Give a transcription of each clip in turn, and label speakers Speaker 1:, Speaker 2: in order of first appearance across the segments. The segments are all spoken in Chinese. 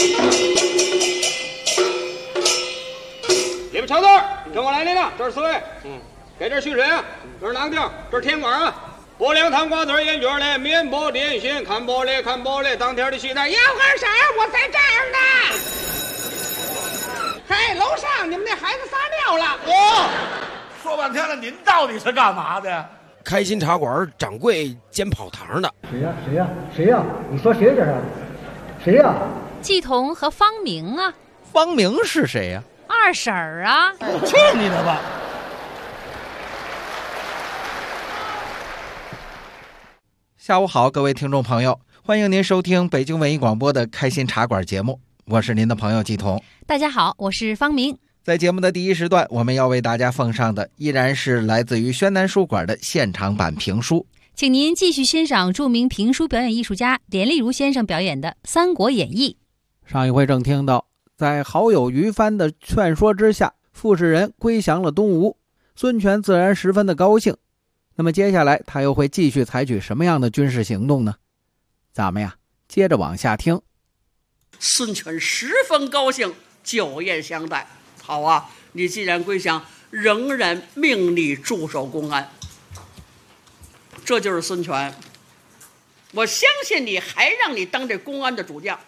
Speaker 1: 你们瞧字儿，跟我来领了，这是四位。给这蓄水啊，这是囊丁，这是甜瓜啊。薄凉汤瓜子烟卷嘞，面包点心，看包嘞，当天的西餐，
Speaker 2: 要干啥？我在这儿呢。嘿，楼上你们那孩子撒尿了。
Speaker 3: 说半天了，您到底是干嘛的？
Speaker 4: 开心茶馆掌柜兼跑堂的。
Speaker 5: 谁呀？你说谁这是？谁呀？
Speaker 6: 季彤和方明啊。
Speaker 7: 方明是谁呀？
Speaker 6: 二婶儿啊。
Speaker 3: 去你的吧！
Speaker 7: 下午好，各位听众朋友，欢迎您收听北京文艺广播的开心茶馆节目，我是您的朋友季彤。
Speaker 6: 大家好，我是方明。
Speaker 7: 在节目的第一时段，我们要为大家奉上的依然是来自于宣南书馆的现场版评书，
Speaker 6: 请您继续欣赏著名评书表演艺术家连丽如先生表演的《三国演义》。
Speaker 8: 上一回正听到，在好友于帆的劝说之下，傅士仁归降了东吴，孙权自然十分的高兴。那么接下来他又会继续采取什么样的军事行动呢？咱们呀，接着往下听。
Speaker 9: 孙权十分高兴，酒宴相待。好啊，你既然归降，仍然命你驻守公安。这就是孙权，我相信你还让你当这公安的主将。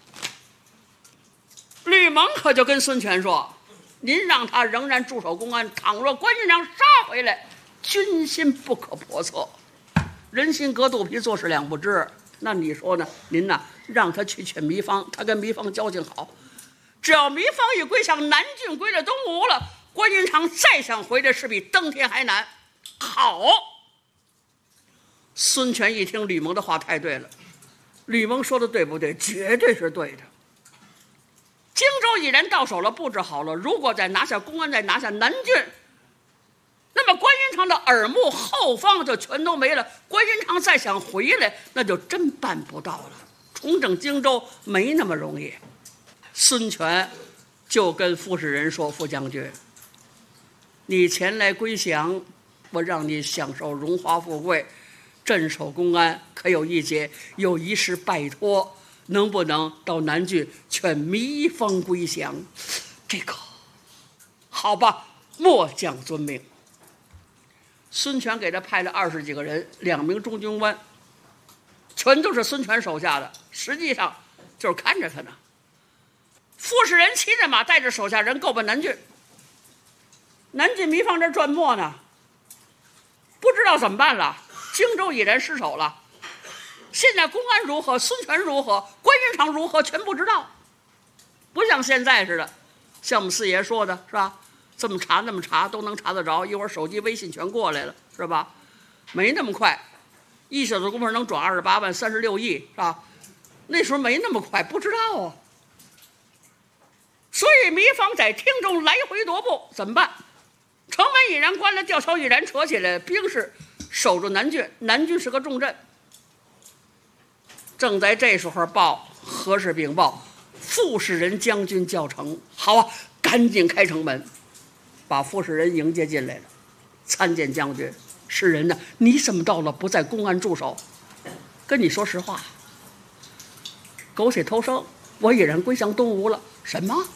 Speaker 9: 吕蒙可就跟孙权说，您让他仍然驻守公安，倘若关云长杀回来，军心不可叵测，人心隔肚皮，做事两不知。那你说呢？您呢，让他去劝糜芳，他跟糜芳交情好，只要糜芳一归降，南郡归了东吴了，关云长再想回来是比登天还难。好，孙权一听吕蒙的话，太对了。吕蒙说的对不对？绝对是对的。荆州已然到手了，布置好了，如果再拿下公安，再拿下南郡，那么关云长的耳目后方就全都没了。关云长再想回来，那就真办不到了。重整荆州没那么容易。孙权就跟傅士仁说，傅将军，你前来归降，我让你享受荣华富贵，镇守公安，可有一节，有一事拜托，能不能到南郡劝糜芳归降？这个好吧，末将遵命。孙权给他派了20几个人，2名中军官，全都是孙权手下的，实际上就是看着他呢。傅士仁骑着马，带着手下人够奔南郡。南郡糜芳这转磨呢，不知道怎么办了。荆州已然失守了，现在公安如何，孙权如何，关云长如何，全不知道。不像现在似的，像我们四爷说的是吧？这么查那么查都能查得着，一会儿手机微信全过来了，是吧？没那么快，1小时功夫能转28万36亿，是吧？那时候没那么快，不知道啊。所以糜芳在厅中来回踱步，怎么办？城门已然关了，吊桥已然扯起来，兵士守住南郡，南郡是个重镇。正在这时候何氏禀报，傅士仁将军叫城。好啊，赶紧开城门，把傅士仁迎接进来了。参见将军，士仁呢？你怎么到了不在公安驻守？跟你说实话，苟且偷生，我已然归降东吴了。什么？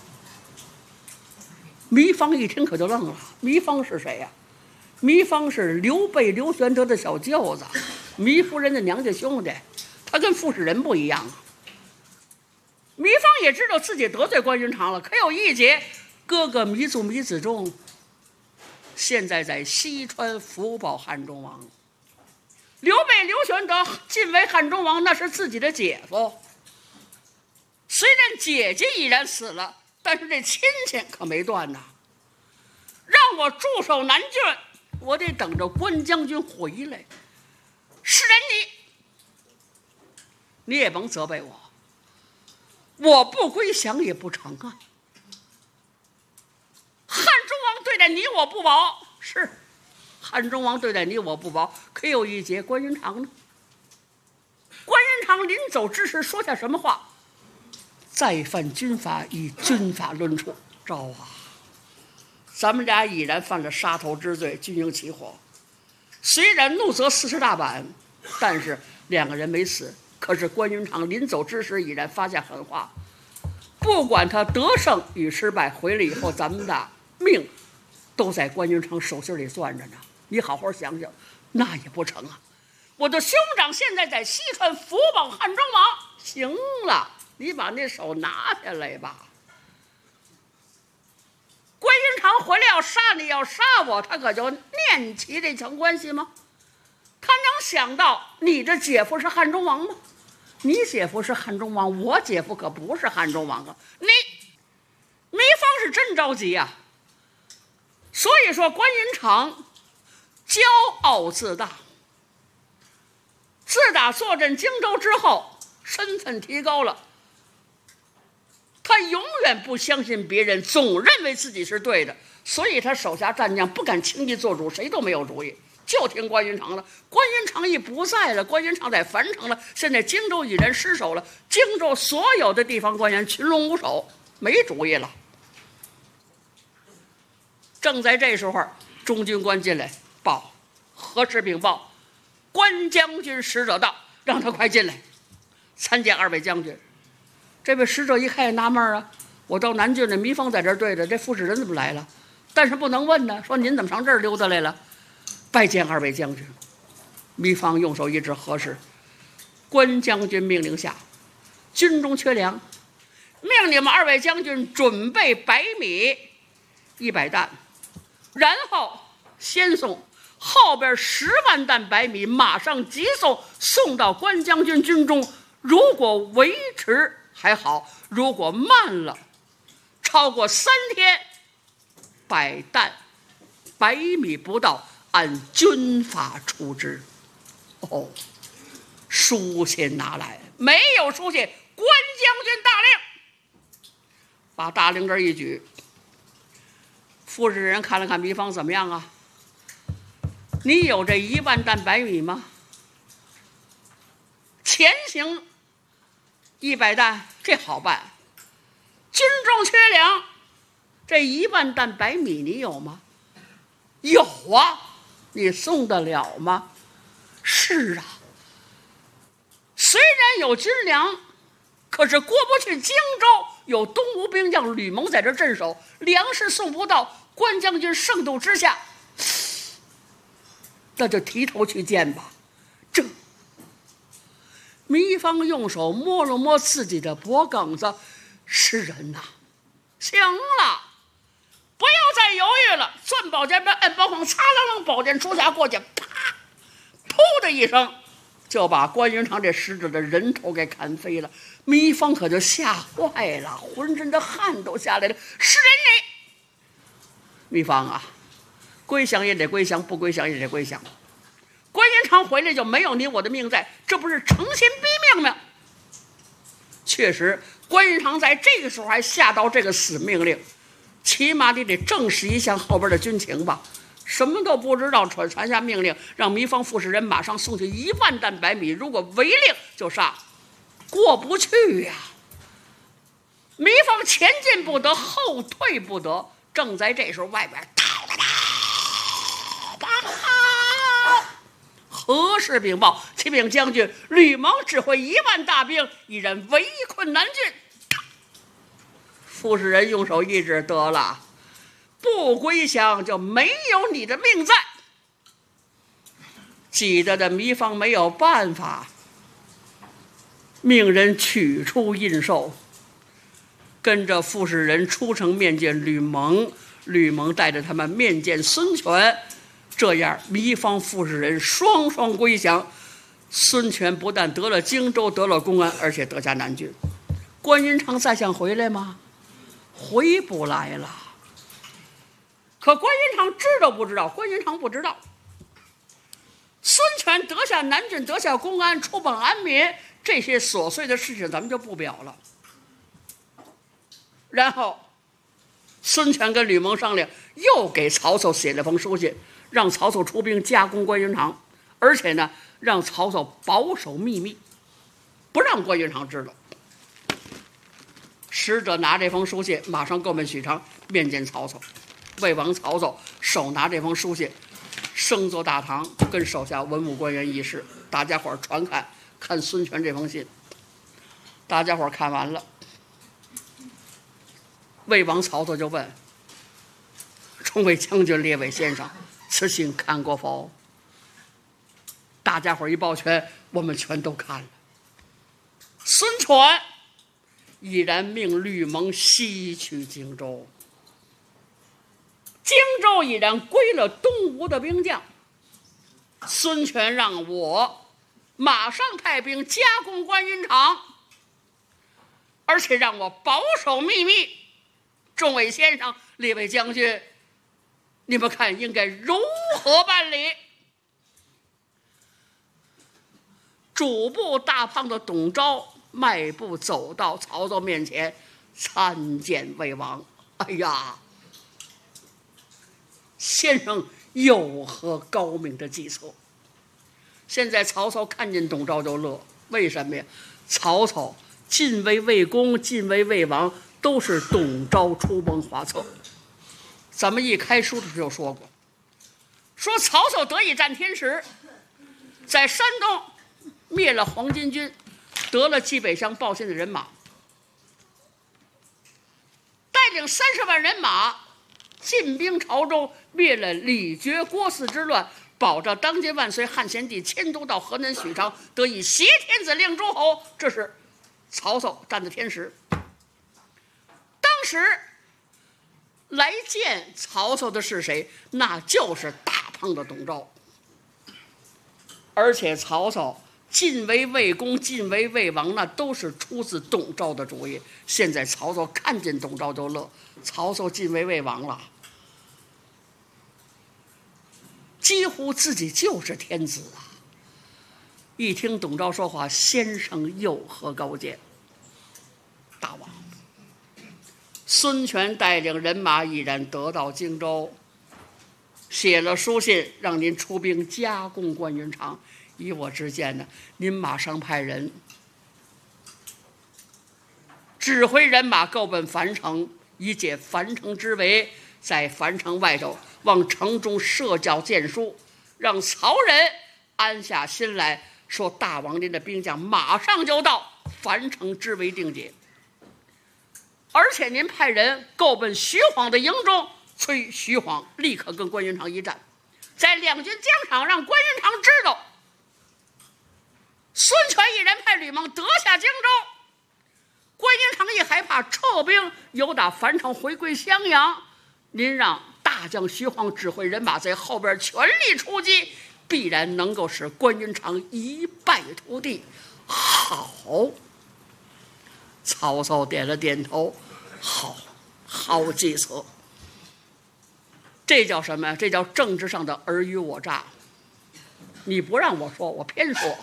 Speaker 9: 糜芳一听可就愣了。糜芳是谁呀？糜芳是刘备刘玄德的小舅子，糜夫人的娘家兄弟，他跟傅士仁不一样啊。糜芳也知道自己得罪关云长了，可有一节，哥哥糜祖糜子重现在在西川福保汉中王，刘备刘玄德晋为汉中王，那是自己的姐夫。虽然姐姐已然死了，但是这亲戚可没断呐。让我驻守南郡，我得等着关将军回来。是人你也甭责备我，我不归降也不成啊。汉中王对待你我不薄，是汉中王对待你我不薄，可有一节，关云长呢？关云长临走之时说下什么话？再犯军法，以军法论处。赵啊，咱们俩已然犯了杀头之罪，军营起火。虽然怒责40大板，但是2个人没死。可是关云长临走之时已然发下狠话， 不管他得胜与失败，回来以后咱们的命都在关云长手心里攥着呢。你好好想想，那也不成啊！我的兄长现在在西川辅保汉中王，行了，你把那手拿下来吧。关云长回来要杀你，要杀我，他可就念起这层关系吗？他能想到你的姐夫是汉中王吗？你姐夫是汉中王，我姐夫可不是汉中王啊！糜芳是真着急啊。所以说关云长骄傲自大，自打坐镇荆州之后，身份提高了，他永远不相信别人，总认为自己是对的，所以他手下战将不敢轻易做主，谁都没有主意，就听关云长的。关云长已不在了，关云长在樊城了，现在荆州已然失守了，荆州所有的地方官员群龙无首，没主意了。正在这时候，中军官进来报，何时禀报，关将军使者到，让他快进来参见二位将军。这位使者一看也纳闷啊，我到南郡的糜芳在这儿对着，这副使人怎么来了？但是不能问呢，说您怎么上这儿溜达来了？拜见二位将军。糜芳用手一指，何事？关将军命令下，军中缺粮，命你们二位将军准备白米100担，然后先送，后边10万担白米马上急送到关将军军中。如果维持还好，如果慢了，超过3天，100担白米不到，按军法处置。哦，书信拿来，没有书信，关将军大令，把大令这一举。副使人看了看糜芳，怎么样啊？你有这1万担白米吗？前行100担，这好办。军中缺粮，这1万担白米你有吗？有啊，你送得了吗？是啊，虽然有军粮，可是过不去荆州，有东吴兵将吕蒙在这镇守，粮食送不到，关将军盛怒之下，那就提头去见吧。这糜芳用手摸了摸自己的脖梗子，是人呐，行了，不要再犹豫了，攥宝剑，按包筐，擦啷啷，宝剑出匣过去，啪，噗的一声，就把关云长这使者的人头给砍飞了。糜芳可就吓坏了，浑身的汗都下来了。是人你，糜芳啊，归降也得归降，不归降也得归降。关云长回来就没有你我的命在，这不是诚心逼命吗？确实，关云长在这个时候还下到这个死命令，起码你得证实一下后边的军情吧。什么都不知道，传下命令，让糜芳副使人马上送去1万担白米，如果违令就杀，过不去呀。糜芳前进不得，后退不得。正在这时候，外边何时禀报？启禀将军，吕蒙指挥1万大兵，已然围困南郡。副使人用手一指，得了，不归降就没有你的命在。急得的糜芳没有办法，命人取出印绶，跟着副使人出城面见吕蒙。吕蒙带着他们面见孙权，这样糜芳副使人双双归降。孙权不但得了荆州，得了公安，而且得下南郡。关云长再想回来吗？回不来了。可关云长知道不知道？关云长不知道。孙权得下南郡，得下公安，出榜安民，这些琐碎的事情咱们就不表了。然后孙权跟吕蒙商量，又给曹操写了封书信，让曹操出兵加攻关云长，而且呢，让曹操保守秘密，不让关云长知道。使者拿这封书信，马上购问许昌，面见曹操。魏王曹操手拿这封书信，升坐大堂，跟手下文武官员议事。大家伙传看孙权这封信。大家伙看完了， 魏王曹操就问：“众位将军、列位先生，此信看过否？”大家伙一抱拳，我们全都看了。孙权毅然命吕蒙西去荆州，荆州已然归了东吴的兵将。孙权让我马上派兵加攻关云长，而且让我保守秘密。众位先生、列位将军，你们看应该如何办理？主簿大胖的董昭迈步走到曹操面前，参见魏王。哎呀，先生有何高明的计策？现在曹操看见董昭就乐，为什么呀？曹操晋为魏公，晋为魏王，都是董昭出谋划策。咱们一开书的时候说过，说曹操得以战天时，在山东灭了黄巾军，得了冀北乡报信的人马，带领30万人马进兵潮州，灭了李傕郭汜之乱，保着当今万岁汉献帝迁都到河南许昌，得以挟天子令诸侯。这是曹操占的天时。当时来见曹操的是谁？那就是大胖的董昭。而且曹操晋为魏公，晋为魏王，那都是出自董昭的主意。现在曹操看见董昭就乐，曹操晋为魏王了，几乎自己就是天子啊！一听董昭说话，先生有何高见？大王，孙权带领人马已然得到荆州，写了书信让您出兵加攻关云长。依我之见呢，您马上派人指挥人马够奔樊城，以解樊城之围，在樊城外头往城中设教谏书，让曹仁安下心来，说大王您的兵将马上就到，樊城之围定解。而且您派人够奔徐晃的营中，催徐晃立刻跟关云长一战，在两军疆场让关云长知道孙权一人派吕蒙得下荆州，关云长一害怕，撤兵由打樊城回归襄阳。您让大将徐晃指挥人马在后边全力出击，必然能够使关云长一败涂地。好，曹操点了点头，好计策。这叫什么？这叫政治上的尔虞我诈。你不让我说，我偏说。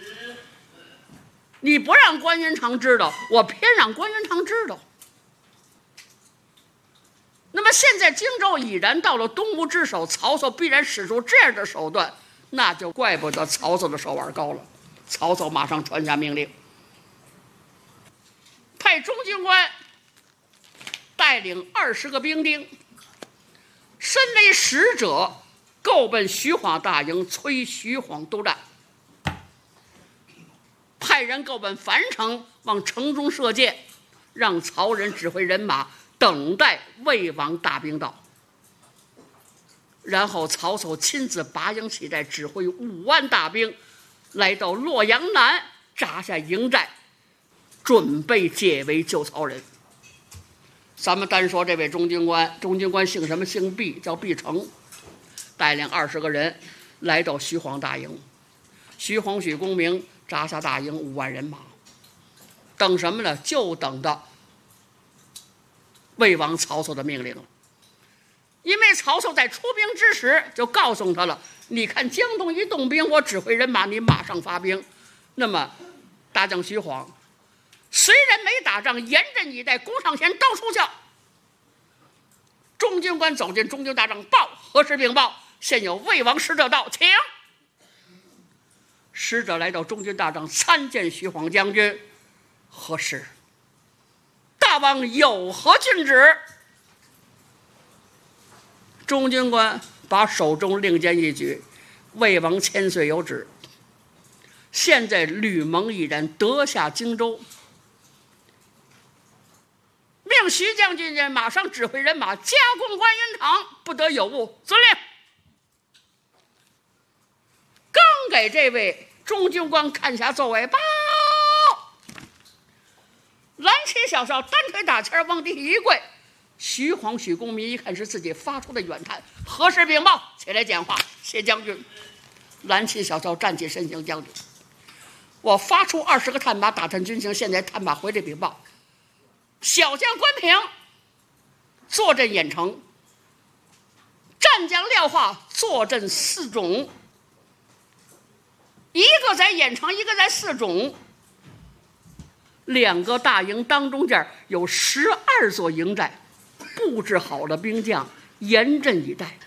Speaker 9: 你不让关云长知道，我偏让关云长知道。那么现在荆州已然到了东吴之手，曹操必然使出这样的手段，那就怪不得曹操的手腕高了。曹操马上传下命令，派中军官带领20个兵丁，身为使者，够奔徐晃大营，催徐晃督战。派人够奔樊城，往城中射箭，让曹仁指挥人马等待魏王大兵到。然后曹操亲自拔营起寨，指挥5万大兵来到洛阳南，扎下营寨，准备解围救曹仁。咱们单说这位中军官，中军官姓什么？姓毕，叫毕成，带领20个人来到徐晃大营。徐晃、许公明扎下大营5万人马，等什么呢？就等到魏王曹操的命令了。因为曹操在出兵之时就告诉他了，你看江东一动兵，我指挥人马，你马上发兵。那么大将徐晃虽然没打仗，严阵以待，攻上前刀出鞘。中军官走进中军大帐，报何时禀报？现有魏王使者到，请。使者来到中军大帐，参见徐晃将军。何事？大王有何郡旨？中军官把手中令箭一举，魏王千岁有旨，现在吕蒙已然得下荆州，命令徐将军人马上指挥人马加攻关云长，不得有误。遵令。刚给这位中军官看下座位，报。蓝旗小校单腿打前往地一跪。徐晃、许公明一看是自己发出的远探，何事禀报？起来讲话。谢将军。蓝旗小校站起身形，将军，我发出20个探马打探军情，现在探马回来禀报，小将关平坐镇郾城，战将廖化坐镇四种，一个在郾城，一个在四种，2个大营当中间有12座营寨，布置好了兵将，严阵以待。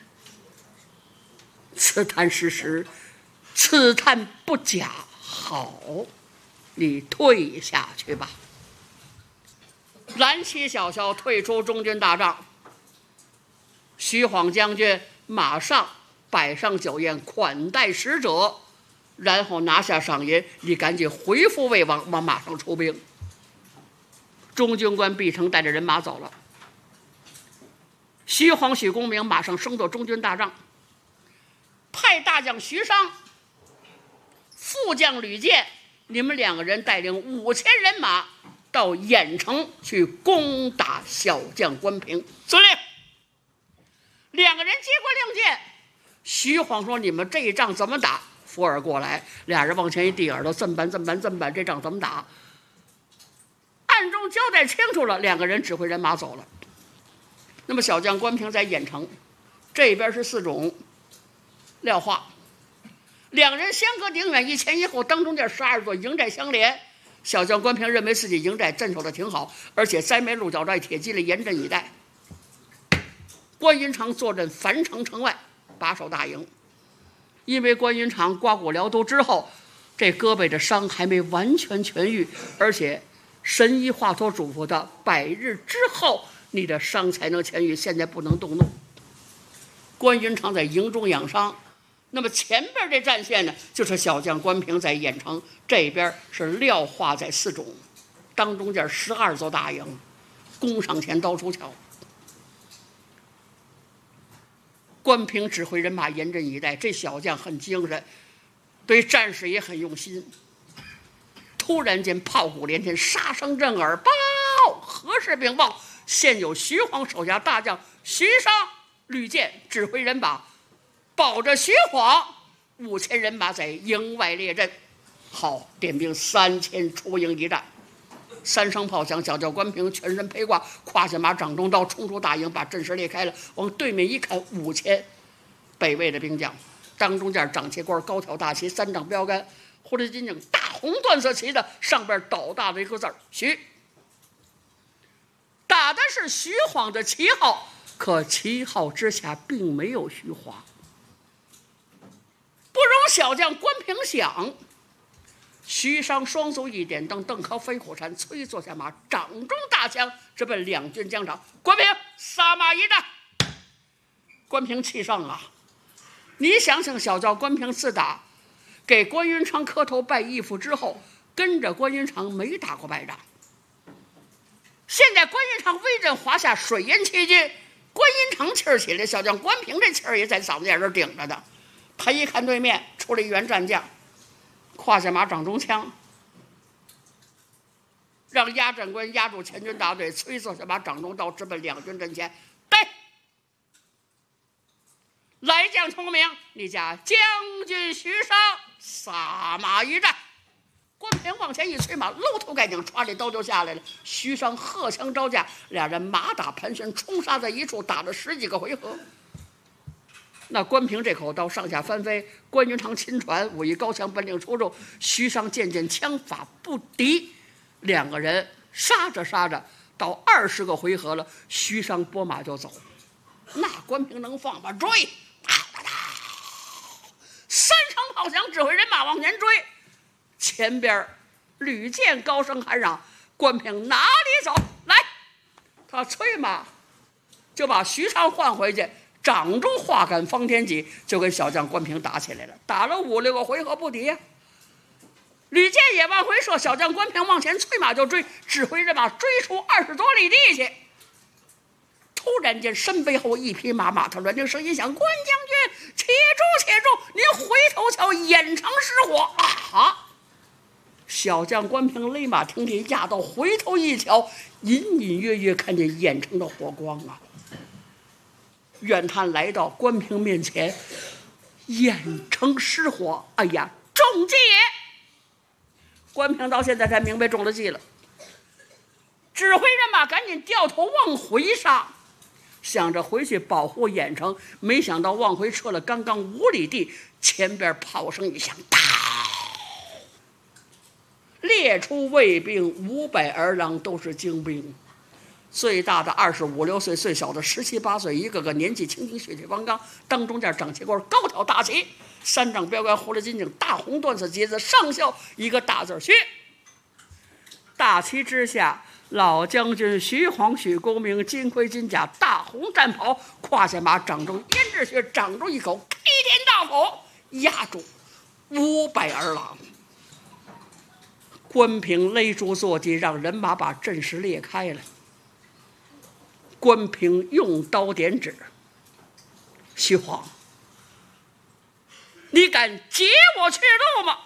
Speaker 9: 此探事实，此探不假。好，你退下去吧。蓝旗小校退出中军大帐，徐晃将军马上摆上酒宴款待使者，然后拿下赏银，你赶紧回复魏王，我马上出兵。中军官毕成带着人马走了。徐晃、许公明马上升到中军大帐，派大将徐商、副将吕健，你们2个人带领5000人马到郾城去攻打小将关平。遵令。2个人接过令箭，徐晃说：“你们这一仗怎么打？”福尔过来，2人往前一递耳朵，这么办，这仗怎么打？暗中交代清楚了，2个人指挥人马走了。那么小将关平在郾城，这边是四种廖化，2人相隔挺远，一前一后，当中间12座营寨相连。小将关平认为自己营寨镇守的挺好，而且栽梅鹿角寨，铁骑里严阵以待。关云长坐镇樊城城外，把守大营。因为关云长刮骨疗毒之后，这胳膊的伤还没完全痊愈，而且神医华佗嘱咐他100日之后你的伤才能痊愈，现在不能动怒。关云长在营中养伤。那么前边这战线呢，就是小将关平在郾城，这边是廖化在四种，当中间12座大营，攻上前刀出鞘。关平指挥人马严阵以待，这小将很精神，对战士也很用心。突然间炮鼓连天，杀声震耳，报！何事禀报？现有徐晃手下大将徐商、吕健指挥人马，保着徐晃5000人马在营外列阵。好，点兵3000出营一战。3声炮响，小将关平全身披挂，胯下马，掌中刀，冲出大营，把阵势裂开了。往对面一看，5000北魏的兵将，当中间掌旗官，高挑大旗，3丈标杆，呼着金领，大红缎色旗的，上边斗大的一个字徐。打的是徐晃的旗号，可旗号之下并没有徐晃。不容小将关平想。徐商双足一点蹬，蹬靠飞虎山，催坐下马，掌中大枪，直奔2军疆场。关平撒马一战。关平气上啊！你想想，小将关平自打给关云长磕头拜义父之后，跟着关云长没打过败仗。现在关云长威震华夏，水淹七军，关云长气儿起来，小将关平这气儿也在嗓子眼这顶着的。他一看对面出了一员战将，胯下马，掌中枪，让压阵官压住前军大队，催坐下马，掌中刀，直奔2军阵前。对，来将聪明，你家将军徐商撒马一战。关平往前一催马，搂头盖顶，歘这刀就下来了。徐商荷枪招架，2人马打盘旋，冲杀在一处，打了10几个回合。那关平这口刀上下翻飞，关云长亲传，武艺高强，本领出众。徐商渐渐枪法不敌，2个人杀着杀着，到20个回合了，徐商拨马就走。那关平能放吗？追！嗷嗷嗷！3声炮响，指挥人马往前追。前边吕健高声喊嚷：“关平哪里走？来！”他催马就把徐商换回去。掌中画杆方天戟，就跟小将关平打起来了，打了5、6个回合不敌呀。吕健也往回射，小将关平往前催马就追，指挥人马追出20多里地去。 突然间，身背后一匹马，马头乱，这声音响：“关将军，且住，且住！您回头瞧，郾城失火！”啊！小将关平勒马停蹄，压到回头一瞧，隐隐约约看见郾城的火光啊！远探来到关平面前，郾城失火！哎呀，中计也！关平到现在才明白中了计了，指挥人马赶紧掉头往回杀，想着回去保护郾城，没想到往回撤了刚刚5里地，前边炮声一响，哒！列出卫兵500儿郎，都是精兵，最大的25、6岁，最小的17、8岁，一个个年纪轻轻，血气方刚，当中间长旗官，高挑大旗，3丈标杆，胡了金颈，大红缎子结子，上校一个大字薛。大旗之下，老将军徐晃、许公明，金盔金甲，大红战袍，胯下马，掌中胭脂血，掌中一口开天大斧，压住500儿郎。关平勒住坐骑，让人马把阵势裂开了。关平用刀点指：“徐晃，你敢劫我去路吗？”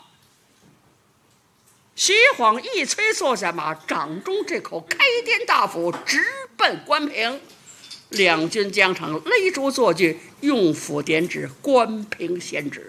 Speaker 9: 徐晃一催坐下马，掌中这口开天大斧直奔关平。两军将场，勒住坐骑，用斧点指：“关平先知，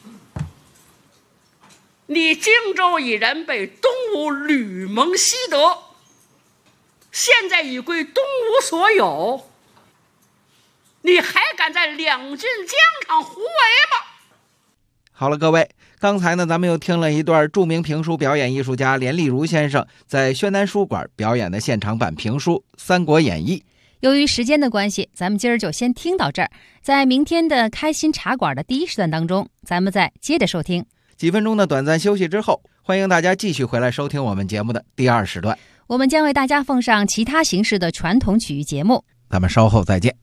Speaker 9: 你荆州一人被东吴吕蒙西得，现在已归东吴所有，你还敢在两军疆场胡为吗？”
Speaker 7: 好了，各位，刚才呢，咱们又听了一段著名评书表演艺术家连丽如先生在宣南书馆表演的现场版评书《三国演义》。
Speaker 6: 由于时间的关系，咱们今儿就先听到这儿。在明天的开心茶馆的第1时段当中，咱们再接着收听。
Speaker 7: 几分钟的短暂休息之后，欢迎大家继续回来收听我们节目的第2时段。
Speaker 6: 我们将为大家奉上其他形式的传统曲艺节目，
Speaker 7: 咱们稍后再见。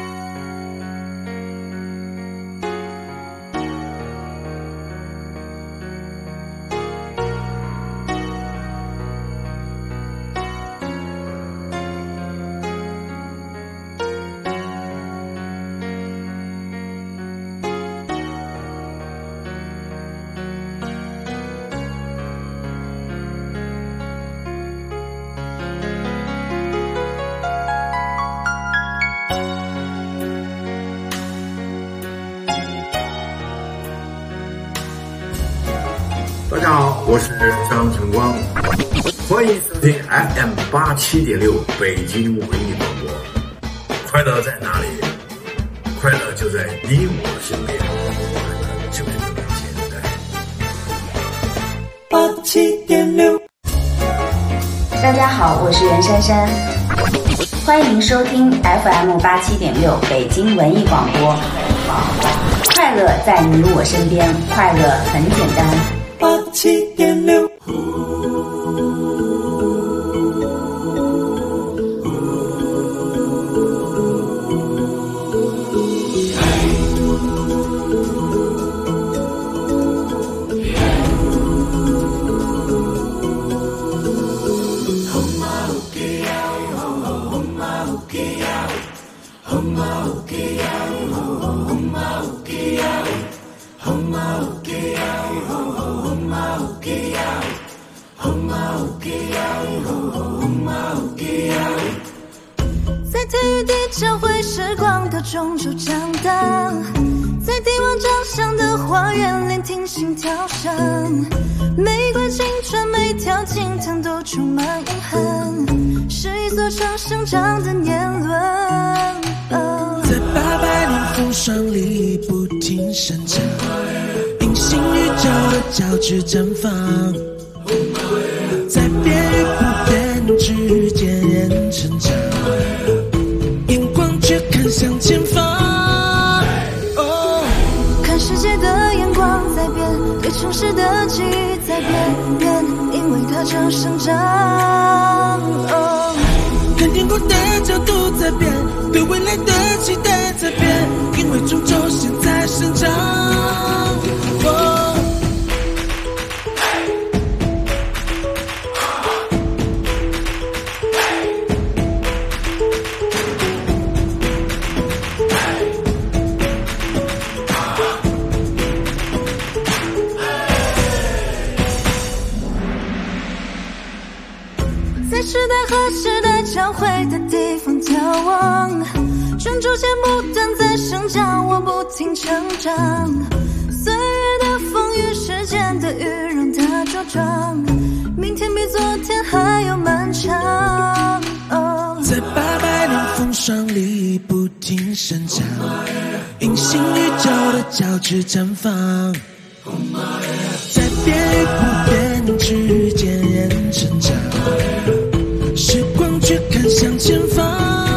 Speaker 10: 大家好，我是张晨光，欢迎收听 FM 87.6北京文艺广播。快乐在哪里？快乐就在你我身边，快乐就在现在。87.6。
Speaker 11: 大家好，我是袁姗姗，欢迎收听 FM 87.6北京文艺广播。快乐在你我身边，快乐很简单。
Speaker 10: 87.6。
Speaker 12: 在体育地教会时光的钟就长大，在帝王掌上的花园聆听心跳声，每段青春每条青藤都充满遗憾，是一座城生长的年轮。
Speaker 13: 在800年风霜里不停生长，隐形宇宙的交织绽放，在变与不变之间人成长，眼光却看向前方。
Speaker 12: 看世界的眼光在变，对城市的记忆在变，因为它正生长。
Speaker 13: 看天空的角度在变，对未来的期待在变，因为终究现在生长。
Speaker 12: 时代和时代交汇的地方眺望，种种线不断在生长，我不停成长。岁月的风雨，时间的雨，让它茁壮。明天比昨天还要漫长。
Speaker 13: 在800年风霜里不停生长，隐形宇宙的交织绽放，在变与不变之间人成长，时光却看向前方。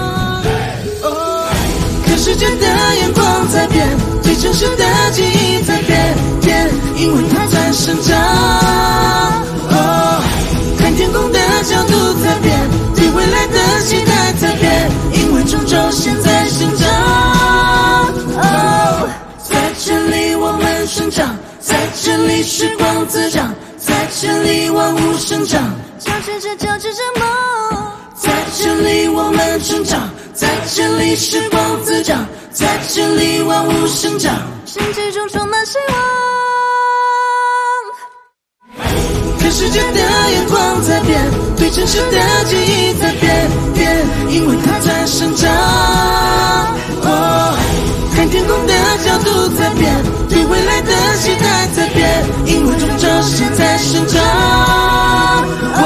Speaker 13: 看世界的眼光在变，对城市的记忆在变，因为它在生长。看天空的角度在变，对未来的期待在变，因为种种现在生长。在这里我们生长，在这里时光滋长，在这里万物生长，交织着梦。在这里我们生长，在这里时光滋长，在这里万物生长，生气中充满希望。看世界的眼光在变，对城市的记忆在变，因为它在生长。看天空的角度在变，对未来的期待在变，因为种种现在生长。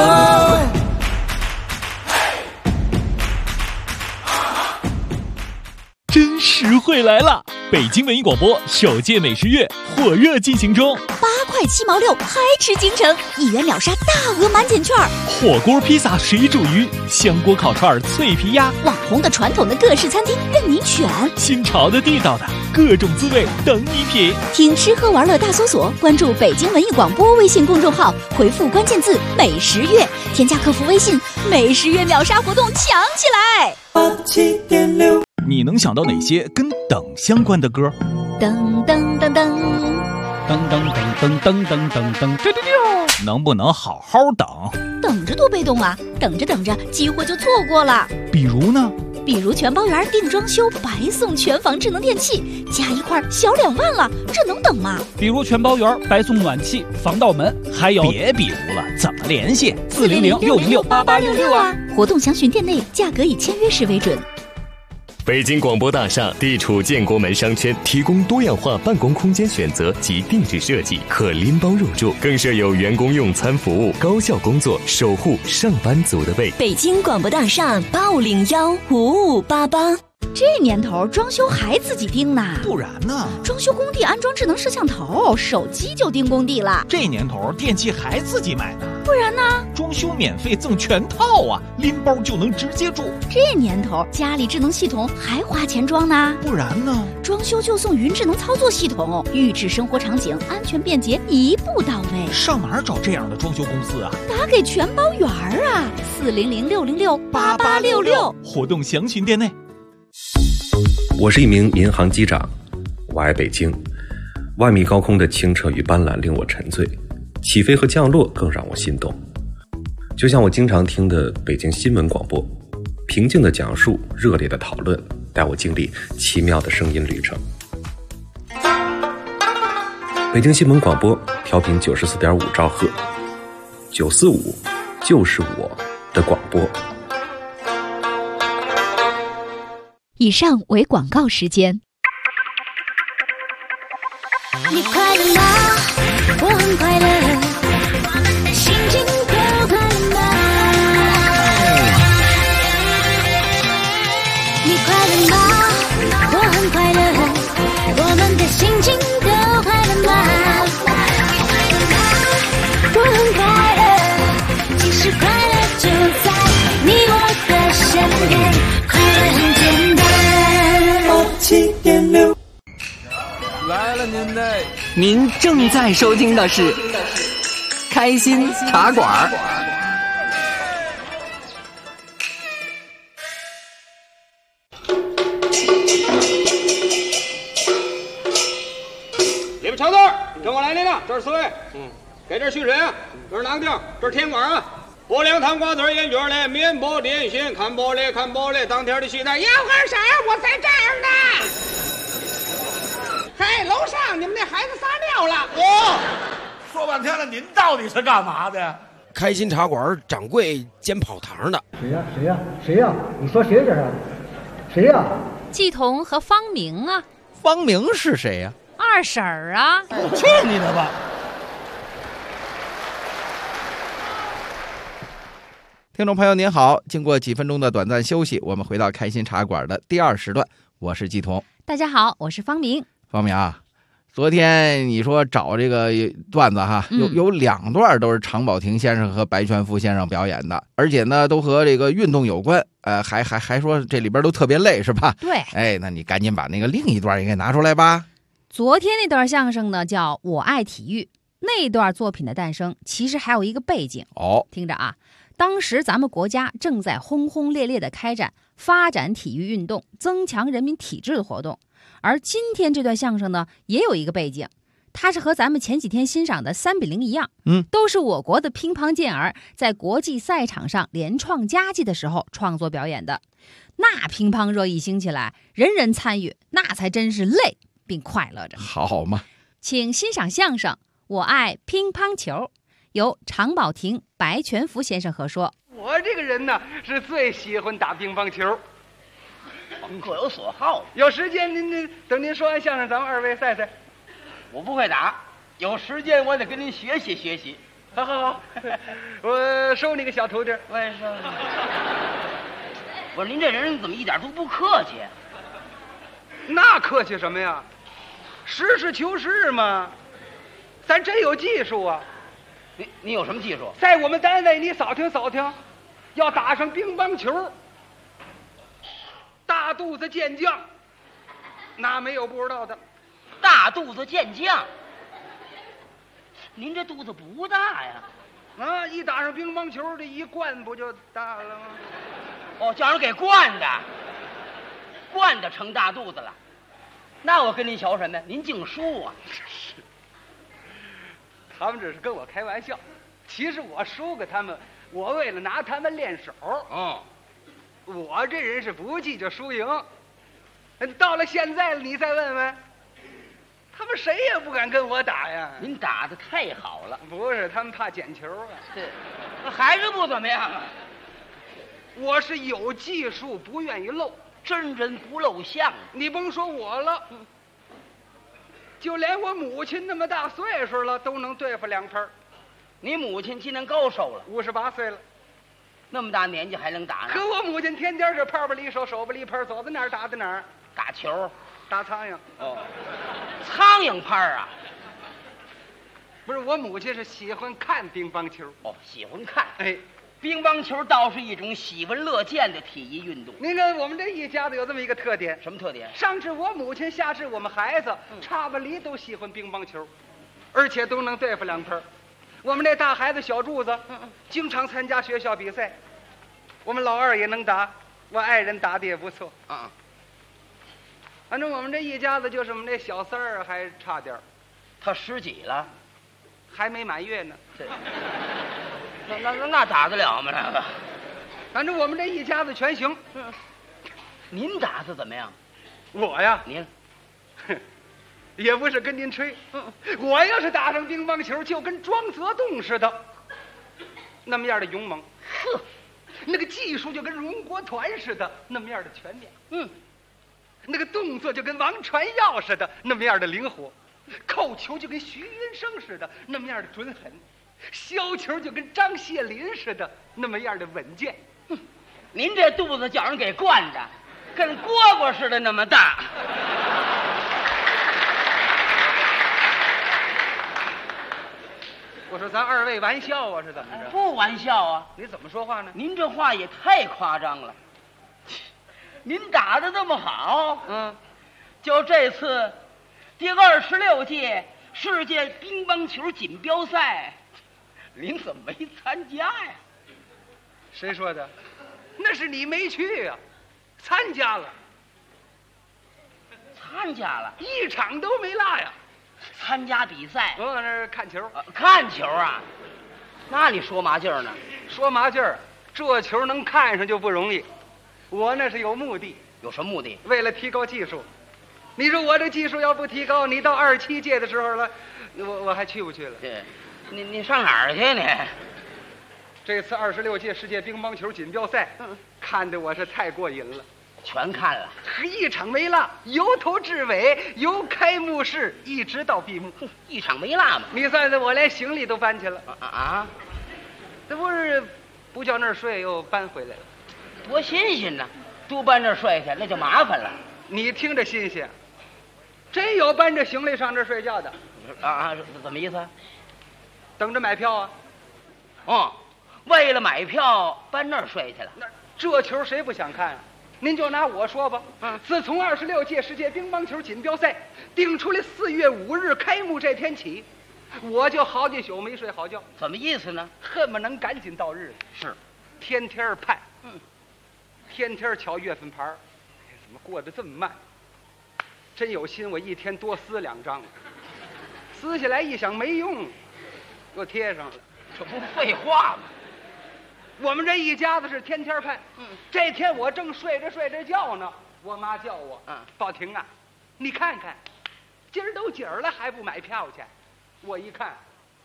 Speaker 14: 真实惠来了！北京文艺广播首届美食月火热进行中，8
Speaker 15: 块7毛6，嗨吃京城，1元秒杀大额满减券，
Speaker 14: 火锅、披萨、水煮鱼、香锅、烤串、脆皮鸭，
Speaker 15: 网红的、传统的各式餐厅任你选，
Speaker 14: 新潮的、地道的，各种滋味等你品。
Speaker 15: 听吃喝玩乐大搜索，关注北京文艺广播微信公众号，回复关键字“美食月”，添加客服微信，美食月秒杀活动抢起来
Speaker 13: ！87.6。
Speaker 14: 你能想到哪些跟等相关的歌？
Speaker 15: 噔噔噔噔
Speaker 14: 噔噔噔噔噔噔噔噔，能不能好好等？
Speaker 15: 等着多被动啊！等着等着，机会就错过了。
Speaker 14: 比如呢？
Speaker 15: 比如全包圆定装修，白送全房智能电器，加一块小2万了，这能等吗？
Speaker 16: 比如全包圆白送暖气、防盗门，还有
Speaker 14: 别比如了，怎么联系
Speaker 15: ？400-606-8866啊！活动详询店内，价格以签约时为准。
Speaker 17: 北京广播大厦地处建国门商圈，提供多样化办公空间选择及定制设计，可拎包入住，更设有员工用餐服务，高效工作，守护上班族的胃。
Speaker 18: 北京广播大厦85015588。
Speaker 15: 这年头装修还自己盯呢？
Speaker 14: 不然呢？
Speaker 15: 装修工地安装智能摄像头，手机就盯工地了。
Speaker 14: 这年头电器还自己买呢？
Speaker 15: 不然呢？
Speaker 14: 装修免费赠全套啊，拎包就能直接住。
Speaker 15: 这年头家里智能系统还花钱装呢？
Speaker 14: 不然呢？
Speaker 15: 装修就送云智能操作系统，预制生活场景，安全便捷，一步到位。
Speaker 14: 上哪儿找这样的装修公司啊？
Speaker 15: 打给全包圆啊，400-606-8866。
Speaker 14: 活动详询店内。
Speaker 19: 我是一名民航机长，我爱北京。万米高空的清澈与斑斓令我沉醉，起飞和降落更让我心动。就像我经常听的北京新闻广播，平静的讲述，热烈的讨论，带我经历奇妙的声音旅程。北京新闻广播调频94.5兆赫，945就是我的广播。
Speaker 6: 以上为广告时间。
Speaker 12: 你快乐吗？我很快乐，心情都快乐吗？你快乐吗？我很快乐，我们的心情都快乐吗？我很快乐，其实快乐就在你我的身边，快乐很简单。
Speaker 13: 87.6。
Speaker 20: 来了您正在收听的是开心茶馆。
Speaker 1: 你们瞧这儿，跟我来领导，这是4位。给这蓄水啊，这是囊丁，这是甜瓜啊。拨凉糖瓜子烟卷嘞，面包点心，看玻璃看玻璃，当天的期待。
Speaker 2: 要喝啥？我在这儿呢。嘿，楼上你们那孩子撒尿了。
Speaker 3: 说半天了，您到底是干嘛的？
Speaker 4: 开心茶馆掌柜兼跑堂的。
Speaker 5: 谁呀？你说谁这是？谁呀？
Speaker 6: 季彤和方明啊。
Speaker 7: 方明是谁呀？
Speaker 6: 二婶儿啊。
Speaker 3: 去你的吧！
Speaker 7: 听众朋友您好，经过几分钟的短暂休息，我们回到开心茶馆的第2时段，我是季彤。
Speaker 6: 大家好，我是方明。
Speaker 7: 方明啊，昨天你说找这个段子哈，有2段都是常宝霆先生和白全福先生表演的，而且呢都和这个运动有关，还说这里边都特别累是吧？
Speaker 6: 对。
Speaker 7: 哎，那你赶紧把那个另一段也给拿出来吧。
Speaker 6: 昨天那段相声呢叫《我爱体育》，那段作品的诞生其实还有一个背景
Speaker 7: 哦，
Speaker 6: 听着啊。当时咱们国家正在轰轰烈烈地开展发展体育运动、增强人民体质的活动，而今天这段相声呢，也有一个背景，它是和咱们前几天欣赏的3-0一样，都是我国的乒乓健儿在国际赛场上连创佳绩的时候创作表演的。那乒乓热一兴起来，人人参与，那才真是累并快乐着。
Speaker 7: 好嘛，
Speaker 6: 请欣赏相声《我爱乒乓球》。由常宝霆、白全福先生合说。
Speaker 18: 我这个人呢，是最喜欢打乒乓球，
Speaker 2: 各有所好。
Speaker 18: 有时间您等您说完相声，咱们2位赛赛。
Speaker 2: 我不会打，有时间我得跟您学习学习。
Speaker 18: 好，我收你个小徒弟。
Speaker 2: 为什么？不是您这人怎么一点都不客气？
Speaker 18: 那客气什么呀？实事求是嘛，咱真有技术啊。
Speaker 2: 你有什么技术？
Speaker 18: 在我们单位，你扫听扫听，要打上乒乓球，大肚子健将，那没有不知道的。
Speaker 2: 大肚子健将，您这肚子不大呀？
Speaker 18: 啊，一打上乒乓球，这一灌不就大了吗？
Speaker 2: 哦，叫人给灌的成大肚子了。那我跟您学什么呀？您净输啊！
Speaker 18: 他们只是跟我开玩笑，其实我输给他们，我为了拿他们练手。我这人是不计较输赢。到了现在了，你再问问，他们谁也不敢跟我打呀。
Speaker 2: 您打得太好了。
Speaker 18: 不是，他们怕捡球啊。
Speaker 2: 对，还是不怎么样啊。
Speaker 18: 我是有技术，不愿意露，
Speaker 2: 真人不露相。
Speaker 18: 你甭说我了。就连我母亲那么大岁数了，都能对付2盆。
Speaker 2: 你母亲今年高寿了
Speaker 18: ？58岁了，
Speaker 2: 那么大年纪还能打呢？
Speaker 18: 可我母亲天天是泡不离手，手不离盆，走到哪儿打到哪儿。
Speaker 2: 打球，
Speaker 18: 打苍蝇。
Speaker 2: 哦，苍蝇拍啊？
Speaker 18: 不是，我母亲是喜欢看乒乓球。
Speaker 2: 哦，喜欢看。
Speaker 18: 哎，
Speaker 2: 乒乓球倒是一种喜闻乐见的体育运动。
Speaker 18: 您看我们这一家子有这么一个特点。
Speaker 2: 什么特点？
Speaker 18: 上至我母亲，下至我们孩子，差不离都喜欢乒乓球，而且都能对付2盆。我们这大孩子小柱子，经常参加学校比赛。我们老2也能打，我爱人打的也不错。反正我们这一家子就是我们这小3儿还差点。
Speaker 2: 他10几了，
Speaker 18: 还没满月呢。
Speaker 2: 那打得了吗？那个，
Speaker 18: 反正我们这一家子全行。
Speaker 2: 您打得怎么样？
Speaker 18: 我呀，
Speaker 2: 您，
Speaker 18: 也不是跟您吹。我要是打上乒乓球，就跟庄则栋似的，那么样的勇猛。
Speaker 2: 呵，
Speaker 18: 那个技术就跟荣国团似的，那么样的全面。那个动作就跟王传耀似的，那么样的灵活。扣球就跟徐云生似的，那么样的准狠。削球就跟张谢林似的，那么样的稳健。
Speaker 2: 您这肚子叫人给灌着，跟蝈蝈似的那么大。
Speaker 18: 我说咱2位玩笑啊，是怎么着？
Speaker 2: 不玩笑啊！
Speaker 18: 你怎么说话呢？
Speaker 2: 您这话也太夸张了。您打得这么好，就这次第26届世界乒乓球锦标赛，您怎么没参加呀？
Speaker 18: 谁说的？那是你没去呀，参加了。
Speaker 2: 参加了，
Speaker 18: 一场都没落呀。
Speaker 2: 参加比赛，
Speaker 18: 我搁那儿看球。
Speaker 2: 看球啊？那你说嘛劲儿呢？
Speaker 18: 说嘛劲儿？这球能看上就不容易。我那是有目的。
Speaker 2: 有什么目的？
Speaker 18: 为了提高技术。你说我这技术要不提高，你到27届的时候了，我还去不去了？
Speaker 2: 对，你上哪儿去呢？
Speaker 18: 这次26届世界乒乓球锦标赛，看得我是太过瘾了，
Speaker 2: 全看了，
Speaker 18: 一场没落，由头至尾，由开幕式一直到闭幕，
Speaker 2: 一场没落嘛。
Speaker 18: 你算算，我连行李都搬去了
Speaker 2: 啊！
Speaker 18: 这不是不叫那儿睡，又搬回来了，
Speaker 2: 多新鲜呢！都搬这儿睡去，那就麻烦了。
Speaker 18: 你听着新鲜，真有搬着行李上这儿睡觉的
Speaker 2: 啊？怎么意思？
Speaker 18: 等着买票啊？
Speaker 2: 哦，为了买票搬那儿睡去了。
Speaker 18: 那这球谁不想看啊？您就拿我说吧，自从26届世界乒乓球锦标赛定出来4月5日开幕这天起，我就好几宿没睡好觉。
Speaker 2: 怎么意思呢？
Speaker 18: 恨不能赶紧到日子。
Speaker 2: 是，
Speaker 18: 天天盼，天天瞧月份牌，怎么过得这么慢？真有心，我一天多撕2张，撕下来一想没用，又贴上了。
Speaker 2: 这不废话吗？
Speaker 18: 我们这一家子是天天盼。这天我正睡着觉呢，我妈叫我，宝婷啊，你看看，今儿都几儿了还不买票去？我一看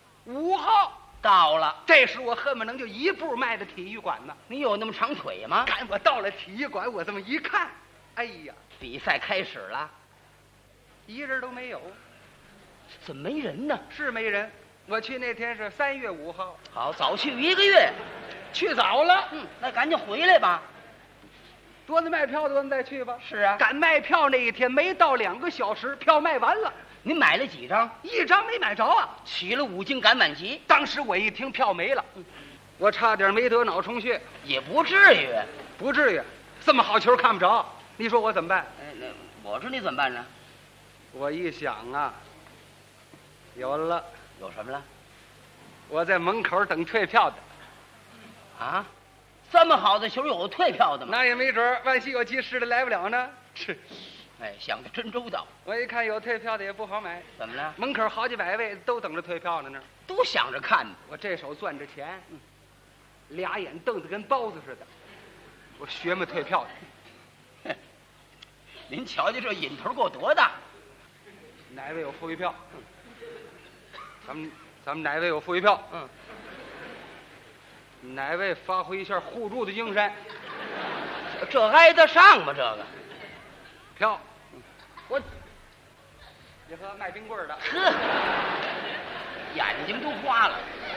Speaker 18: ，5号
Speaker 2: 到了。
Speaker 18: 这时我恨不能就一步迈到体育馆呢。
Speaker 2: 你有那么长腿吗？
Speaker 18: 看我到了体育馆，我这么一看，哎呀，
Speaker 2: 比赛开始了，
Speaker 18: 一人都没有。
Speaker 2: 怎么没人呢？
Speaker 18: 是没人。我去那天是3月5号。
Speaker 2: 好，早去1个月。
Speaker 18: 去早了，
Speaker 2: 那赶紧回来吧。
Speaker 18: 多子卖票的，我们再去吧。
Speaker 2: 是啊，
Speaker 18: 赶卖票那一天没到2个小时，票卖完了。
Speaker 2: 您买了几张
Speaker 18: ？1张没买着啊，
Speaker 2: 起了5斤赶满级。
Speaker 18: 当时我一听票没了，我差点没得脑充血。
Speaker 2: 也不至于，
Speaker 18: 不至于，这么好球看不着，你说我怎么办？
Speaker 2: 那我说你怎么办呢？
Speaker 18: 我一想啊，有了，
Speaker 2: 有什么了？
Speaker 18: 我在门口等退票的。
Speaker 2: 啊，这么好的球有退票的吗？
Speaker 18: 那也没准，万一有急事的来不了呢。
Speaker 2: 是，哎，想得真周到。
Speaker 18: 我一看有退票的也不好买。
Speaker 2: 怎么了？
Speaker 18: 门口好几百位都等着退票呢，那
Speaker 2: 都想着看呢。
Speaker 18: 我这手攥着钱，俩眼瞪得跟包子似的，我学么退票
Speaker 2: 的。您瞧瞧这瘾头够多大！
Speaker 18: 哪位有富裕票？咱们哪位有富裕票？哪位发挥一下互助的精神？
Speaker 2: 这挨得上吗？这个
Speaker 18: 票，我你和卖冰棍的，
Speaker 2: 呵，眼睛都花了。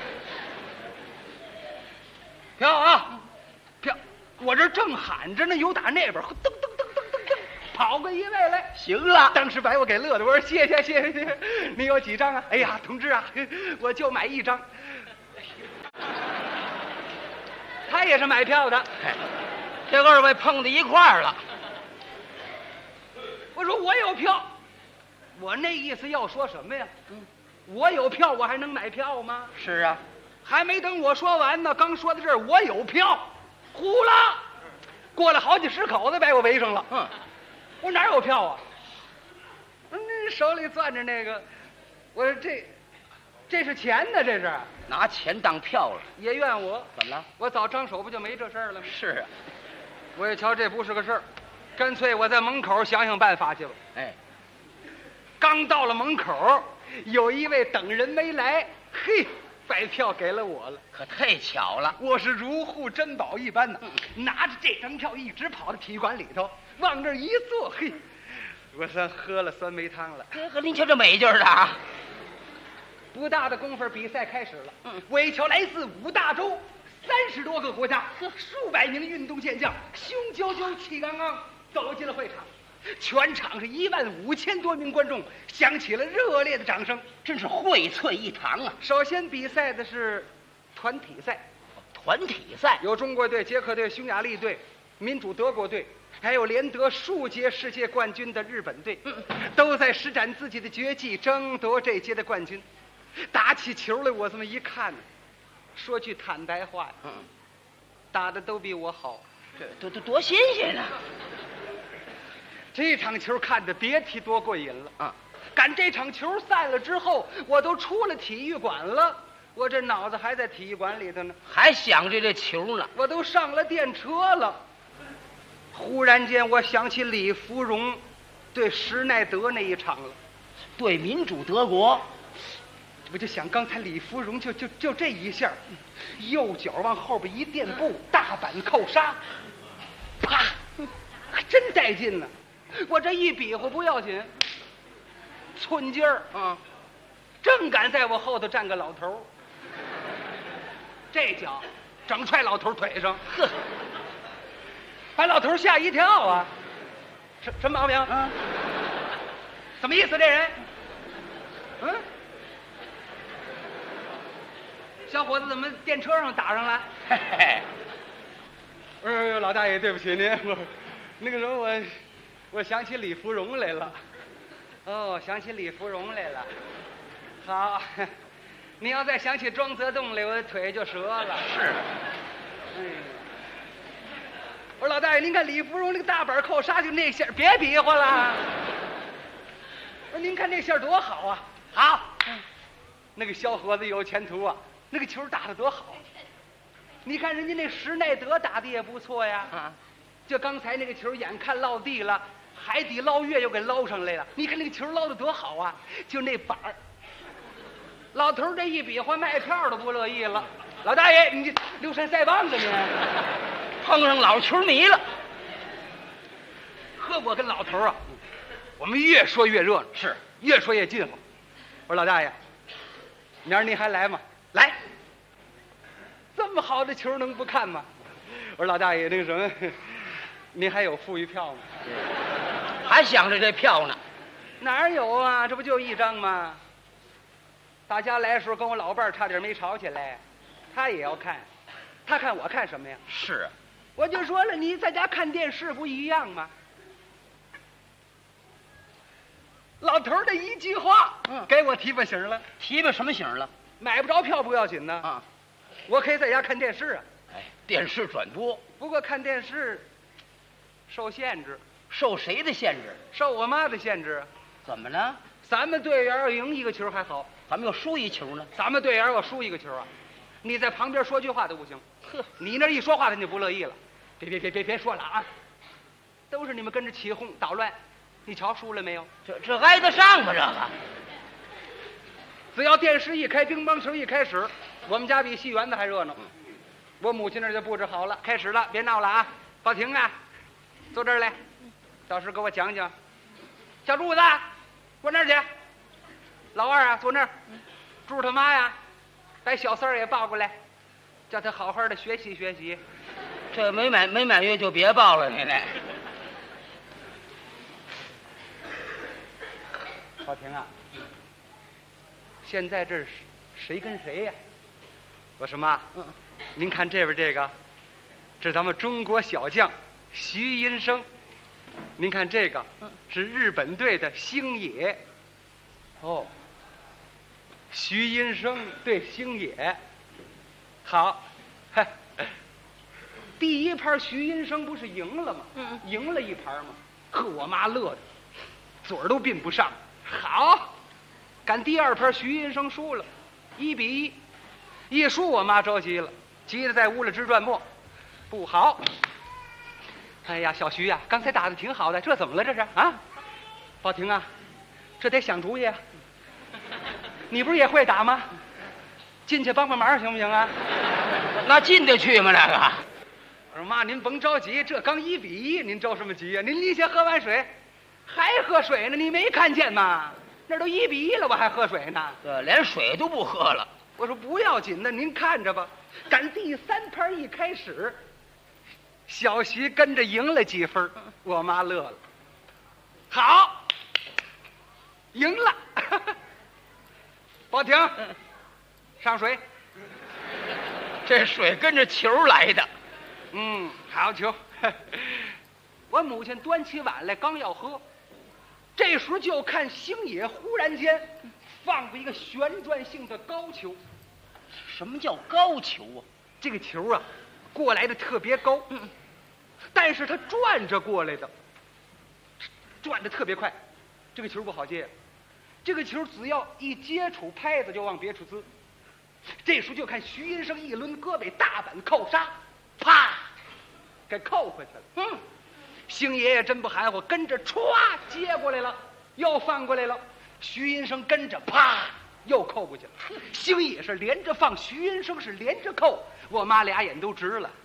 Speaker 18: 票啊，票！我这正喊着呢，有打那边噔噔噔噔噔噔跑过一位来。
Speaker 2: 行了，
Speaker 18: 当时把我给乐的，我说谢谢，你有几张啊？哎呀，同志啊，我就买1张。他也是买票的，
Speaker 2: 这2位碰到一块儿了。
Speaker 18: 我说我有票，我那意思要说什么呀？我有票，我还能买票吗？
Speaker 2: 是啊，
Speaker 18: 还没等我说完呢，刚说到这儿，我有票，呼啦，过来好几10口子把我围上了。我说哪有票啊？手里攥着那个，我说这是钱呢，这是
Speaker 2: 拿钱当票了，
Speaker 18: 也怨我。
Speaker 2: 怎么了？
Speaker 18: 我早张手不就没这事儿了吗？
Speaker 2: 是啊，
Speaker 18: 我也瞧这不是个事儿，干脆我在门口想办法去了。
Speaker 2: 哎，
Speaker 18: 刚到了门口，有一位等人没来，嘿，把票给了我了，
Speaker 2: 可太巧了。
Speaker 18: 我是如获珍宝一般呢，拿着这张票一直跑到体育馆里头，往这儿一坐，嘿，我算喝了酸梅汤了。
Speaker 2: 和您瞧这美劲儿的啊！
Speaker 18: 不大的功夫，比赛开始了。我一瞧，来自5大洲30多个国家，数百名运动健将，雄赳赳气昂昂走进了会场。全场是15000多名观众，响起了热烈的掌声，
Speaker 2: 真是荟萃一堂啊！
Speaker 18: 首先比赛的是团体赛，
Speaker 2: 团体赛
Speaker 18: 有中国队、捷克队、匈牙利队、民主德国队，还有连得数届世界冠军的日本队，都在施展自己的绝技，争夺这届的冠军。打起球来，我这么一看，说句坦白话呀，打的都比我好，
Speaker 2: 这多新鲜啊！
Speaker 18: 这场球看着别提多过瘾了啊！赶这场球散了之后，我都出了体育馆了，我这脑子还在体育馆里头呢，
Speaker 2: 还想着这球呢。
Speaker 18: 我都上了电车了，忽然间我想起李芙蓉对施耐德那一场了，
Speaker 2: 对民主德国。
Speaker 18: 我就想刚才李芙蓉就这一下，右脚往后边一垫步，大板扣杀，啪，真带劲呢！我这一比划不要紧，寸劲儿啊，正赶在我后头站个老头儿，这脚整踹老头腿上，呵，把老头吓一跳啊！什么毛病？啊？什么意思？这人？嗯？小伙子怎么电车上打上了？嘿嘿。老大爷，对不起您，那个时候我想起李芙蓉来了。哦，想起李芙蓉来了。好，你要再想起庄则栋来，我的腿就折了。是。我说老大爷，您看李芙蓉那个大板扣杀就那下，别比划了。我说您看那下多好啊！好，那个小伙子有前途啊。那个球打得多好！你看人家那施耐德打的也不错呀。啊，就刚才那个球，眼看落地了，海底捞月又给捞上来了。你看那个球捞得多好啊！就那板儿，老头这一比划，卖票都不乐意了。老大爷，你溜山赛棒子你，碰上老球迷了。呵，我跟老头啊，我们越说越热闹，是越说越近乎。我说老大爷，明儿您还来吗？来，这么好的球能不看吗？我说老大爷，那个什么，您还有富裕票吗？还想着这票呢？哪有啊？这不就一张吗？大家来的时候跟我老伴儿差点没吵起来，他也要看，他看我看什么呀？是啊，我就说了，你在家看电视不一样吗？老头儿的一句话，给我提拔醒了。提拔什么醒了？买不着票不要紧呢，啊，我可以在家看电视啊。哎，电视转播，不过看电视受限制。受谁的限制？受我妈的限制。怎么呢？咱们队员要赢一个球还好，咱们要输一球呢？咱们队员要输一个球啊，你在旁边说句话都不行。呵，你那一说话他就不乐意了。别说了啊！都是你们跟着起哄捣乱，你瞧输了没有？这挨得上吗？这个。只要电视一开，乒乓球一开始，我们家比戏园子还热闹。我母亲那就布置好了，开始了，别闹了啊！宝婷啊，坐这儿来，到时给我讲讲。小柱子，坐那儿去。老二啊，坐那儿。柱他妈呀，把小三儿也抱过来，叫他好好的学习学习。这没满月就别抱了，你来。宝婷啊。现在这是谁跟谁呀？我说妈，您看这边这个，这是咱们中国小将徐寅生。您看这个，是日本队的星野。哦，徐寅生对星野，好，第一盘徐寅生不是赢了吗？赢了一盘吗？呵，我妈乐的，嘴儿都并不上。好。赶第二盘，徐寅生输了，1-1，一输我妈着急了，急得在屋里直转磨，不好。哎呀，小徐呀，刚才打的挺好的，这怎么了？这是啊？宝婷啊，这得想主意啊。你不是也会打吗？进去帮帮忙行不行啊？那进得去吗？那个？我说妈，您甭着急，这刚1-1，您着什么急呀？您先喝完水，还喝水呢？你没看见吗？那都1-1了，我还喝水呢？连水都不喝了。我说不要紧的，您看着吧。赶第3盘一开始，小徐跟着赢了几分，我妈乐了。好，赢了。宝婷，上水。这水跟着球来的。好球。我母亲端起碗来，刚要喝。这时候就看星野忽然间放过一个旋转性的高球。什么叫高球啊？这个球啊，过来的特别高，但是它转着过来的，转得特别快，这个球不好接。这个球只要一接触拍子就往别处滋。这时候就看徐寅生一抡胳膊，大板扣杀，啪，给扣回去了。星爷也真不含糊，跟着歘接过来了，又放过来了。徐寅生跟着啪又扣过去了。星野是连着放，徐云生是连着扣，我妈俩眼都直了。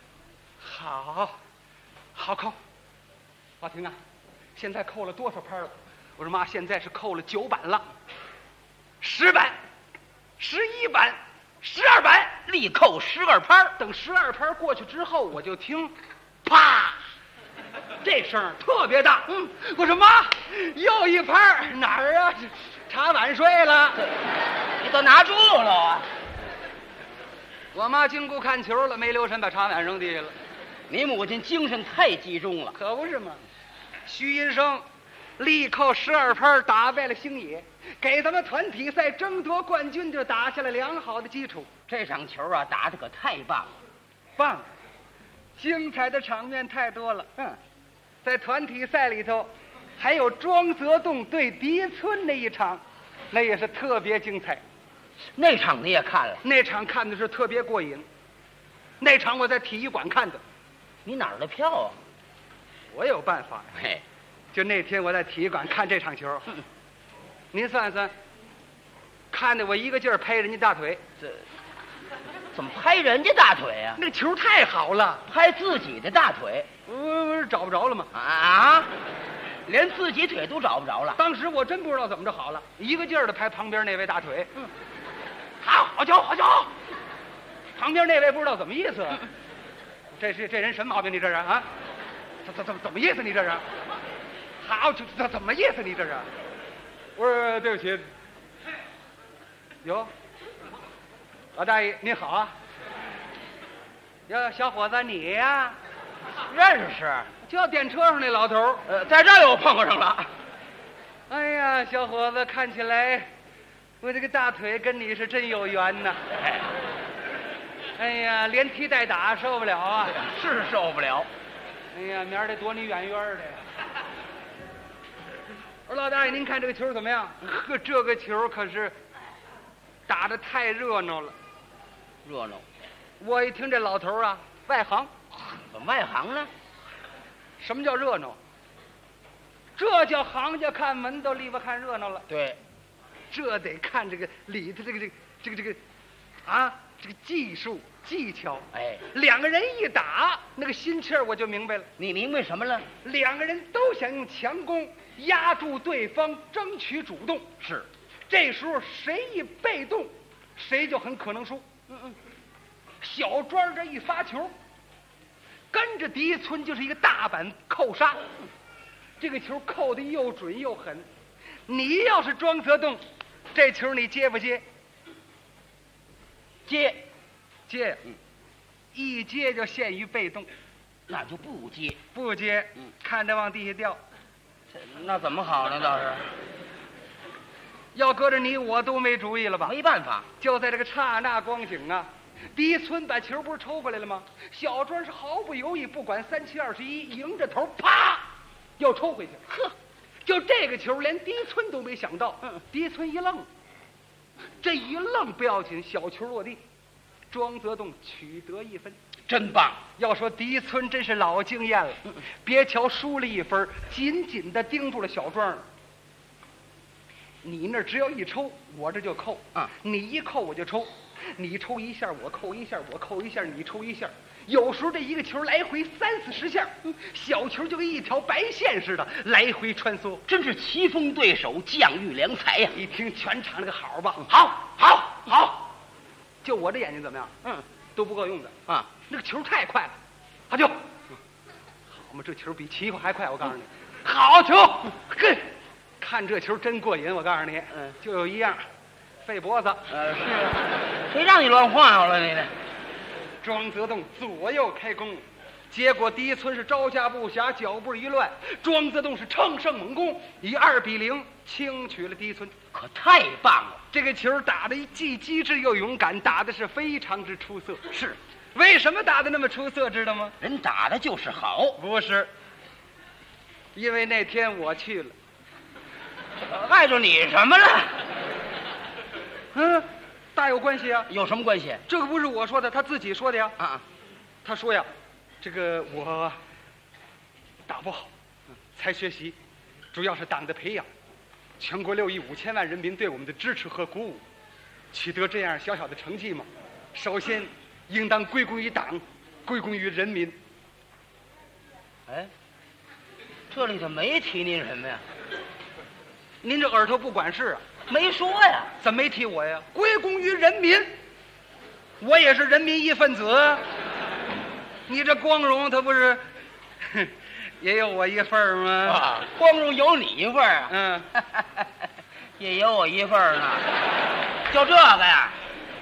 Speaker 18: 好扣。老婷啊，现在扣了多少拍了？我说妈，现在是扣了9板了，10板、11板、12板，
Speaker 2: 立扣12拍。
Speaker 18: 等12拍过去之后，我就听，啪，这声特别大。我说妈，又一拍，哪儿啊？茶碗碎了，
Speaker 2: 你都拿住了啊！
Speaker 18: 我妈经过看球了，没留神把茶碗扔地下了。
Speaker 2: 你母亲精神太集中了，
Speaker 18: 可不是吗？徐银生力扣12拍打败了星野，给咱们团体赛争夺冠军就打下了良好的基础。
Speaker 2: 这场球啊，打得可太棒了，
Speaker 18: 棒！精彩的场面太多了。在团体赛里头，还有庄则栋对狄村那一场，那也是特别精彩。
Speaker 2: 那场你也看了？
Speaker 18: 那场看的是特别过瘾。那场我在体育馆看的。
Speaker 2: 你哪儿的票啊？
Speaker 18: 我有办法。
Speaker 2: 嘿，
Speaker 18: 就那天我在体育馆看这场球，您算算，看得我一个劲儿拍人家大腿。
Speaker 2: 这怎么拍人家大腿啊？
Speaker 18: 那球太好了，
Speaker 2: 拍自己的大腿，
Speaker 18: 不是找不着了吗？
Speaker 2: 啊，连自己腿都找不着了。
Speaker 18: 当时我真不知道怎么着好了，一个劲儿的拍旁边那位大腿。好球，好球！旁边那位不知道怎么意思。这人什么毛病？你这是啊？怎么意思？你这是？好，这怎么意思？你这是？我说对不起。哟，老大爷您好啊。呀，小伙子你呀？
Speaker 2: 认识，
Speaker 18: 就电车上那老头
Speaker 2: 在这儿又碰上了。
Speaker 18: 哎呀，小伙子，看起来我这个大腿跟你是真有缘呐。哎呀，连踢带打受不了啊！
Speaker 2: 是受不了。
Speaker 18: 哎呀，明儿得躲你远远的。我说老大爷，您看这个球怎么样？呵，这个球可是打得太热闹了。
Speaker 2: 热闹。
Speaker 18: 我一听这老头啊，外行。
Speaker 2: 怎么外行呢？
Speaker 18: 什么叫热闹？这叫行家看门道，里边看热闹了。
Speaker 2: 对，
Speaker 18: 这得看这个里头这个啊，这个技术技巧。
Speaker 2: 哎，
Speaker 18: 两个人一打，那个心气儿我就明白了。
Speaker 2: 你明白什么了？
Speaker 18: 两个人都想用强攻压住对方，争取主动。
Speaker 2: 是，
Speaker 18: 这时候谁一被动，谁就很可能输。小庄这一发球，跟着狄村就是一个大板扣杀。这个球扣得又准又狠。你要是庄则栋，这球你接不接？
Speaker 2: 接，
Speaker 18: 一接就陷于被动，
Speaker 2: 那就不接，
Speaker 18: 不接，看着往地下掉，
Speaker 2: 那怎么好呢？倒是，
Speaker 18: 要搁着你我都没主意了吧？
Speaker 2: 没办法，
Speaker 18: 就在这个刹那光景啊，狄村把球不是抽回来了吗？小庄是毫不犹豫，不管3七21，迎着头啪又抽回去。
Speaker 2: 呵，
Speaker 18: 就这个球连狄村都没想到，狄村一愣。这一愣不要紧，小球落地，庄则栋取得1分，
Speaker 2: 真棒！
Speaker 18: 要说狄村真是老经验了，别瞧输了1分，紧紧地盯住了小庄。你那只要一抽，我这就扣啊！你一扣我就抽，你抽一下我扣一下，我扣一下你抽一下。有时候这一个球来回30-40下，小球就跟一条白线似的来回穿梭，
Speaker 2: 真是棋逢对手，将遇良才呀！
Speaker 18: 一听全场那个好吧，好，就我这眼睛怎么样？都不够用的啊！那个球太快了，好球！好嘛，这球比奇幻还快，我告诉你，好球！嘿，看这球真过瘾，我告诉你，就有一样，费脖子。
Speaker 2: 是，谁让你乱晃悠了你呢？
Speaker 18: 庄则栋左右开弓，结果狄村是招架不暇，脚步一乱，庄则栋是乘胜猛攻，以2-0轻取了狄村。
Speaker 2: 可太棒了！
Speaker 18: 这个球打得既机智又勇敢，打的是非常之出色。
Speaker 2: 是，
Speaker 18: 为什么打得那么出色，知道吗？
Speaker 2: 人打的就是好。
Speaker 18: 不是，因为那天我去了。
Speaker 2: 碍着你什么了？
Speaker 18: 大有关系啊！
Speaker 2: 有什么关系？
Speaker 18: 这个不是我说的，他自己说的呀。他说呀，这个我打不好，才学习，主要是党的培养。 全国6亿5千万人民对我们的支持和鼓舞，取得这样小小的成绩嘛，首先应当归功于党，归功于人民。
Speaker 2: 哎，这里头没提您什么呀？
Speaker 18: 您这耳朵不管事啊？
Speaker 2: 没说呀。
Speaker 18: 怎么没提我呀？归功于人民，我也是人民一份子。你这光荣，它不是也有我一份吗？
Speaker 2: 啊，光荣有你一份啊。
Speaker 18: 嗯，
Speaker 2: 也有我一份呢。就这个呀？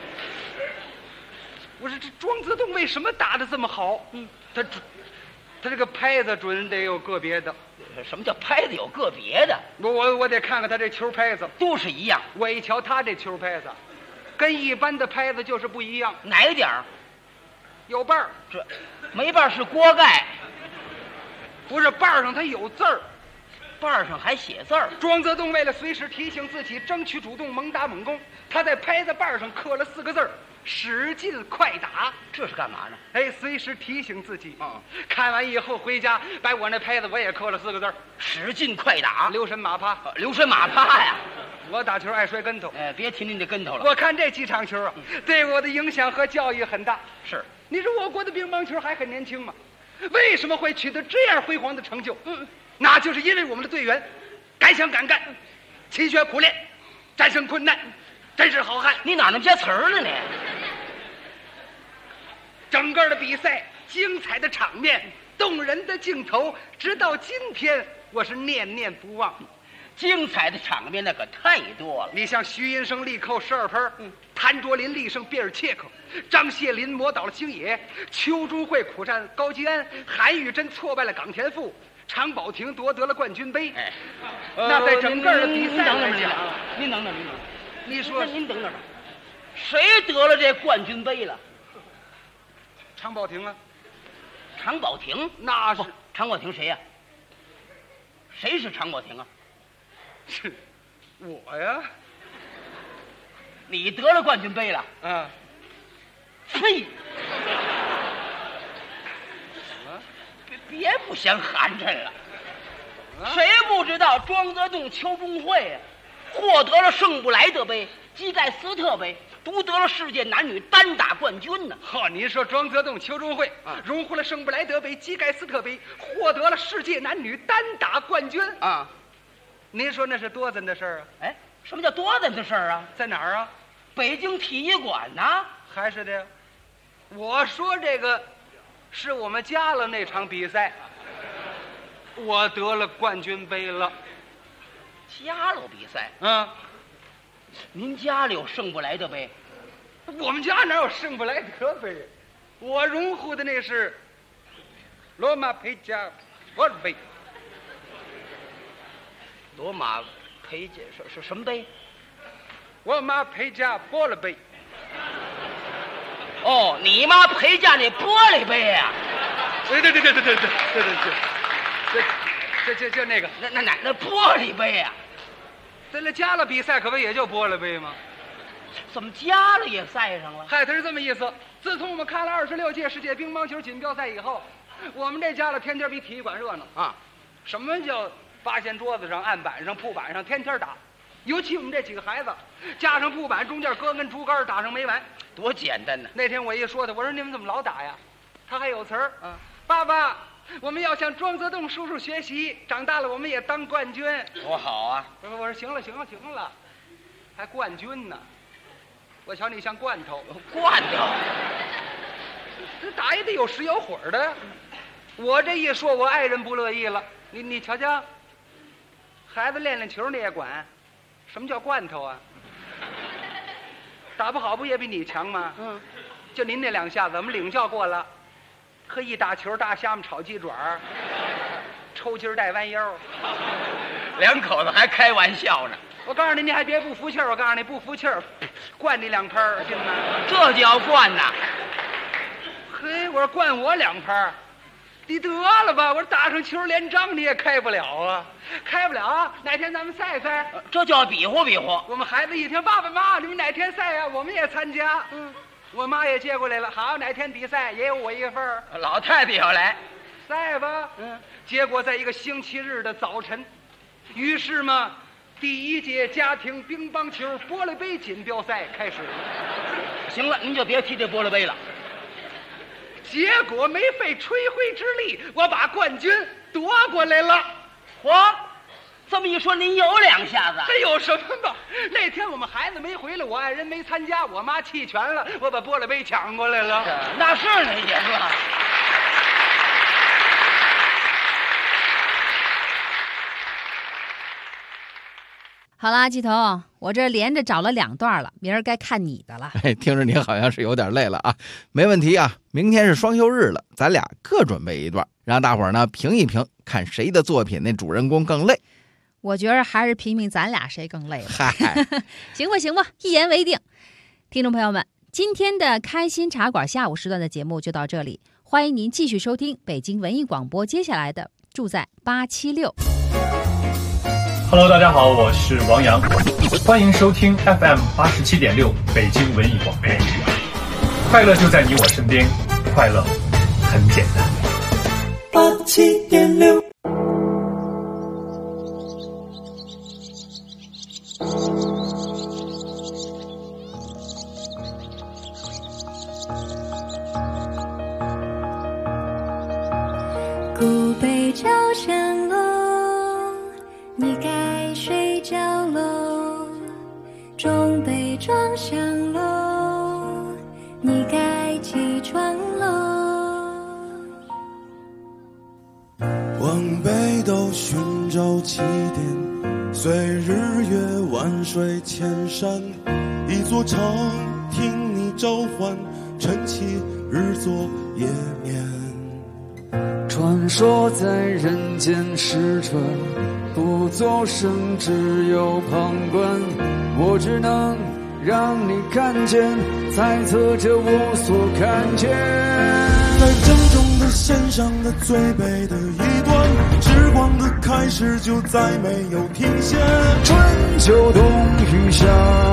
Speaker 18: 我说这庄则栋为什么打得这么好？他这个拍子准得有个别的。
Speaker 2: 什么叫拍子有个别的？
Speaker 18: 我得看看他这球拍子，
Speaker 2: 都是一样。
Speaker 18: 我一瞧他这球拍子，跟一般的拍子就是不一样。
Speaker 2: 哪一点儿？
Speaker 18: 有瓣儿，
Speaker 2: 这没瓣儿是锅盖，
Speaker 18: 不是瓣儿上它有字儿，
Speaker 2: 瓣儿上还写字儿。
Speaker 18: 庄则栋为了随时提醒自己争取主动，猛打猛攻，他在拍子瓣儿上刻了4个字儿：使劲快打。
Speaker 2: 这是干嘛呢？
Speaker 18: 哎，随时提醒自己。看完以后回家，把我那拍子我也刻了4个字儿：
Speaker 2: 使劲快打，
Speaker 18: 留神马趴。
Speaker 2: 留神马趴呀！
Speaker 18: 我打球爱摔跟头，
Speaker 2: 哎，别提您这跟头了。
Speaker 18: 我看这几场球啊，对我的影响和教育很大。
Speaker 2: 是，
Speaker 18: 你说我国的乒乓球还很年轻嘛，为什么会取得这样辉煌的成就？那就是因为我们的队员敢想敢干，勤学苦练，战胜困难，真是好汉。
Speaker 2: 你哪那么些词儿呢你？
Speaker 18: 整个的比赛，精彩的场面，动人的镜头，直到今天我是念念不忘。
Speaker 2: 精彩的场面那可太多了。
Speaker 18: 你像徐寅生力扣12分，谭卓林力胜比尔切克，张谢林磨倒了星野，邱朱慧苦战高基安，韩玉珍挫败了冈田富，常宝霆夺得了冠军杯。
Speaker 2: 哎，
Speaker 18: 那在整个的比赛来讲，
Speaker 2: 您等等，
Speaker 18: 你说
Speaker 2: 您等等，谁得了这冠军杯了？
Speaker 18: 常宝霆啊。
Speaker 2: 常宝霆？
Speaker 18: 那是
Speaker 2: 常宝霆谁呀？谁是常宝霆啊？
Speaker 18: 是我呀。
Speaker 2: 你得了冠军杯了？
Speaker 18: 啊。
Speaker 2: 嘿，别不嫌寒碜了。谁不知道庄则栋、邱中慧啊，获得了圣布莱德杯、基盖斯特杯，独得了世界男女单打冠军呢。
Speaker 18: 呵，您说庄则栋、邱中慧荣获了圣布莱德杯、基盖斯特杯，获得了世界男女单打冠军
Speaker 2: 啊！
Speaker 18: 您说那是多咱的事儿啊？
Speaker 2: 哎，什么叫多咱的事儿啊？
Speaker 18: 在哪儿啊？
Speaker 2: 北京体育馆呢？
Speaker 18: 还是的。我说这个是我们加了那场比赛，我得了冠军杯了。
Speaker 2: 加了比赛？您家里有圣布莱德杯？
Speaker 18: 我们家哪有圣布莱德杯？我荣获的那是罗马佩加波尔杯。
Speaker 2: 罗马佩加是什么杯？
Speaker 18: 我妈陪嫁玻璃杯。
Speaker 2: 哦，你妈陪嫁那玻璃杯呀？
Speaker 18: 对，就那个，
Speaker 2: 那玻璃杯呀？
Speaker 18: 咱这加了比赛，可不也就玻璃杯吗？
Speaker 2: 怎么加了也赛上了？
Speaker 18: 嗨，他是这么意思。自从我们开了26届世界乒乓球锦标赛以后，我们这加了天天比体育馆热闹啊！什么叫八仙桌子上、案板上、铺板上天天打？尤其我们这几个孩子，架上铺板，中间搁根竹竿，打上没完，
Speaker 2: 多简单呢！
Speaker 18: 那天我一说他，我说你们怎么老打呀？他还有词儿爸爸，我们要向庄则栋叔叔学习，长大了我们也当冠军，
Speaker 2: 多好啊！
Speaker 18: 我说行了，还冠军呢？我瞧你像罐头，这打也得有实有火的。我这一说，我爱人不乐意了。你瞧瞧，孩子练练球你也管？什么叫罐头啊？打不好不也比你强吗？就您那2下子，我们领教过了。呵，一打球，大虾米炒鸡爪，抽筋带弯腰，
Speaker 2: 两口子还开玩笑呢。
Speaker 18: 我告诉你，你还别不服气儿！我告诉你，不服气儿，灌你2拍，信吗？
Speaker 2: 这就要灌呐！
Speaker 18: 嘿，我说灌我2拍，你得了吧！我说打上球连章你也开不了啊，开不了。哪天咱们赛赛？
Speaker 2: 这就要比划比划。
Speaker 18: 我们孩子一听，爸爸妈，你们哪天赛啊？我们也参加。我妈也接过来了。好，哪天比赛也有我一份儿。
Speaker 2: 老太太要来，
Speaker 18: 赛吧。结果在一个星期日的早晨，于是嘛， 第1届家庭乒乓球玻璃杯锦标赛开始了。
Speaker 2: 行了，您就别提这玻璃杯了。
Speaker 18: 结果没费吹灰之力，我把冠军夺过来了。
Speaker 2: 嚯，这么一说，您有2下子。
Speaker 18: 这有什么吧？那天我们孩子没回来，我爱人没参加，我妈弃权了，我把玻璃杯抢过来了。
Speaker 2: 那是你赢了。
Speaker 6: 好啦，季头，我这连着找了2段了，明儿该看你的了。
Speaker 7: 听着你好像是有点累了啊，没问题啊，明天是双休日了，咱俩各准备一段，让大伙儿呢评一评，看谁的作品那主人公更累。
Speaker 6: 我觉得还是评评咱俩谁更累吧。
Speaker 7: 嗨，
Speaker 6: 行吧，一言为定。听众朋友们，今天的开心茶馆下午时段的节目就到这里，欢迎您继续收听北京文艺广播接下来的住在876。
Speaker 21: Hello， 大家好，我是王洋，欢迎收听 FM 87.6北京文艺广播。快乐就在你我身边，快乐很简单。
Speaker 13: 87.6。
Speaker 12: 古北朝香楼，你该睡觉喽。中北庄香楼，你该起床喽。
Speaker 13: 往北斗寻找起点，随日月万水千山，一座城听你召唤，晨起日作夜眠。
Speaker 22: 传说在人间使者，不作声，只有旁观。我只能让你看见，猜测着我所看见。
Speaker 13: 在正中的线上的最北的一端，时光的开始就再没有停歇。
Speaker 22: 春秋冬雨夏，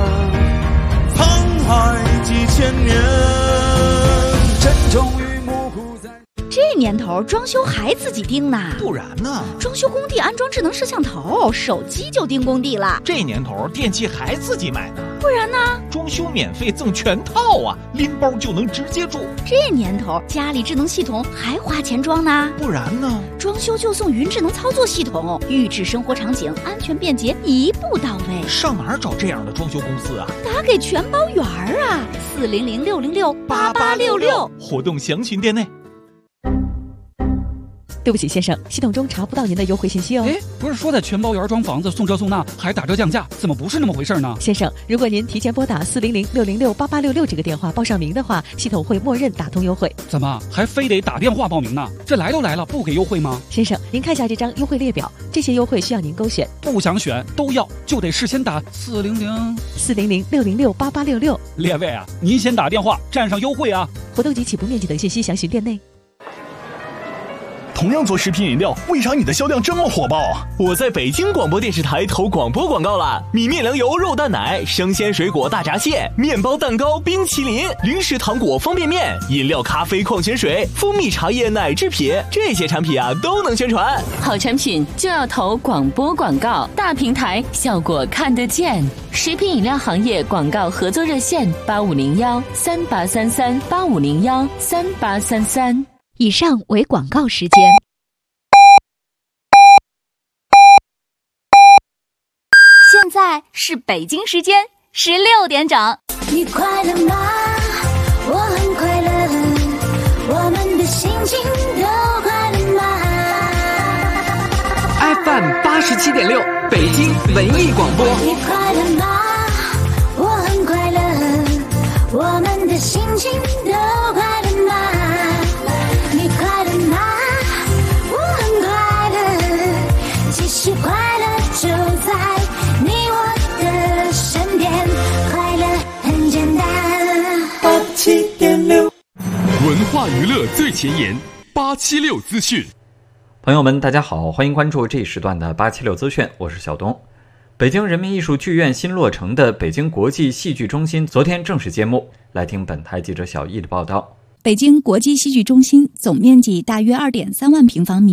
Speaker 13: 沧海几千年，
Speaker 22: 沉重与模糊在。
Speaker 15: 这年头装修还自己盯呢？
Speaker 23: 不然呢？
Speaker 15: 装修工地安装智能摄像头，手机就盯工地了。
Speaker 23: 这年头电器还自己买呢？
Speaker 15: 不然呢？
Speaker 23: 装修免费赠全套啊，拎包就能直接住。
Speaker 15: 这年头家里智能系统还花钱装呢？
Speaker 23: 不然呢？
Speaker 15: 装修就送云智能操作系统，预制生活场景，安全便捷，一步到位。
Speaker 23: 上哪儿找这样的装修公司啊？
Speaker 15: 打给全包圆啊，400-606-8866。
Speaker 23: 活动详询店内。
Speaker 24: 对不起，先生，系统中查不到您的优惠信息哦。
Speaker 16: 哎，不是说在全包园装房子送这送那还打折降价，怎么不是那么回事呢？
Speaker 24: 先生，如果您提前拨打400-606-8866这个电话报上名的话，系统会默认打通优惠。
Speaker 16: 怎么还非得打电话报名呢？这来都来了，不给优惠吗？
Speaker 24: 先生，您看一下这张优惠列表，这些优惠需要您勾选。
Speaker 16: 不想选都要，就得事先打
Speaker 24: 400-606-8866。
Speaker 16: 列位啊，您先打电话占上优惠啊！
Speaker 24: 活动及起步面积等信息详询店内。
Speaker 14: 同样做食品饮料，为啥你的销量这么火爆啊？
Speaker 17: 我在北京广播电视台投广播广告了，米面粮油肉蛋奶、生鲜水果大闸蟹、面包蛋糕、冰淇淋、零食糖果方便面、饮料咖啡矿泉水、蜂蜜茶叶奶制品，这些产品啊都能宣传。
Speaker 25: 好产品就要投广播广告，大平台效果看得见。食品饮料行业广告合作热线8501-3833-8501-3833。
Speaker 15: 以上为广告时间。现在是北京时间16点整。
Speaker 12: 你快乐吗？我很快乐，我们的心情都快乐吗
Speaker 20: ？FM 87.6北京文艺广播。
Speaker 12: 你快乐吗？我很快乐，我们的心情都快乐吗？你快乐吗？我很快乐，其实快乐就在你我的身边，快乐很简单。87.6
Speaker 14: 文化娱乐最前沿，876资讯。
Speaker 26: 朋友们，大家好，欢迎关注这一时段的876资讯，我是小东。北京人民艺术剧院新落成的北京国际戏剧中心昨天正式揭幕，来听本台记者小易的报道。
Speaker 27: 北京国际戏剧中心总面积大约2.3万平方米，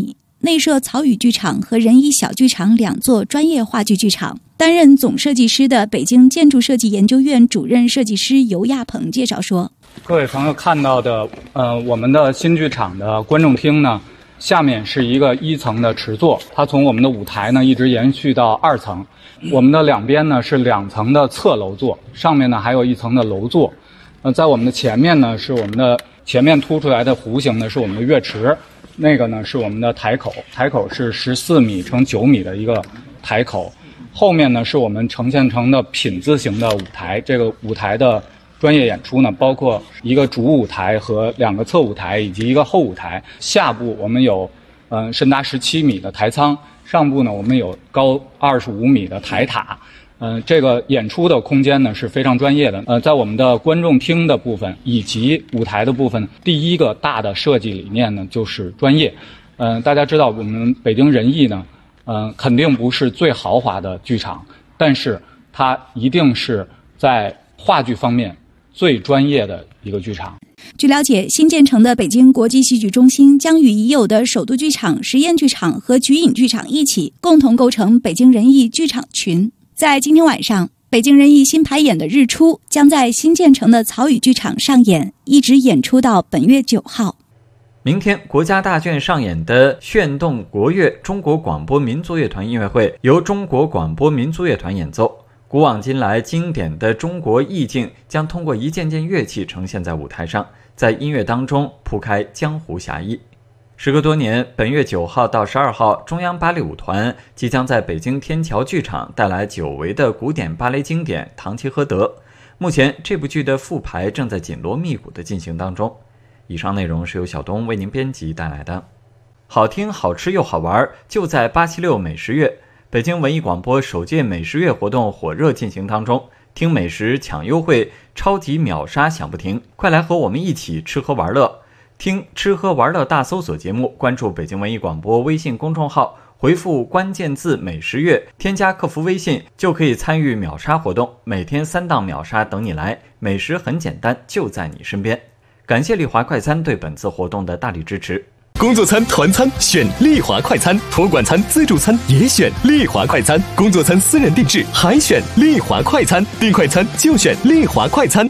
Speaker 1: 内设曹禺剧场和仁义小剧场2座专业话剧剧场。担任总设计师的北京建筑设计研究院主任设计师尤亚鹏介绍说：
Speaker 8: 各位朋友看到的，我们的新剧场的观众厅呢，下面是一个1层的池座，它从我们的舞台呢一直延续到2层。我们的两边呢是2层的侧楼座，上面呢还有1层的楼座。在我们的前面呢是我们的前面凸出来的弧形呢是我们的乐池，那个呢是我们的台口，台口是14米乘9米的一个台口。后面呢是我们呈现成的品字形的舞台，这个舞台的专业演出呢包括一个主舞台和2个侧舞台以及一个后舞台。下部我们有深达17米的台舱，上部呢我们有高25米的台塔。这个演出的空间呢是非常专业的。在我们的观众厅的部分以及舞台的部分，第一个大的设计理念呢就是专业。大家知道我们北京人艺呢肯定不是最豪华的剧场，但是它一定是在话剧方面最专业的一个剧场。
Speaker 1: 据了解，新建成的北京国际戏剧中心将与已有的首都剧场、实验剧场和菊影剧场一起，共同构成北京人艺剧场群。在今天晚上，北京人艺新排演的《日出》将在新建成的曹禺剧场上演，一直演出到本月9号。
Speaker 26: 明天国家大剧院上演的《炫动国乐》中国广播民族乐团音乐会由中国广播民族乐团演奏。古往今来经典的中国意境将通过一件件乐器呈现在舞台上，在音乐当中铺开江湖侠义。时隔多年，本月9号到12号，中央芭蕾舞团即将在北京天桥剧场带来久违的古典芭蕾经典《唐吉诃德》。目前这部剧的复排正在紧锣密鼓地进行当中。以上内容是由小东为您编辑带来的。好听、好吃又好玩，就在876美食月。北京文艺广播首届美食月活动火热进行当中，听美食抢优惠，超级秒杀享不停，快来和我们一起吃喝玩乐。听吃喝玩乐大搜索节目，关注北京文艺广播微信公众号，回复关键字美食月，添加客服微信就可以参与秒杀活动，每天3档秒杀等你来，美食很简单，就在你身边。感谢丽华快餐对本次活动的大力支持。
Speaker 17: 工作餐、团餐选丽华快餐，托管餐、自助餐也选丽华快餐，工作餐私人定制还选丽华快餐，订快餐就选丽华快餐。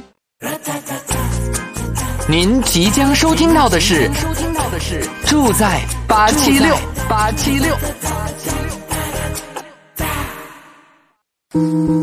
Speaker 20: 您即将收听到的是住在876。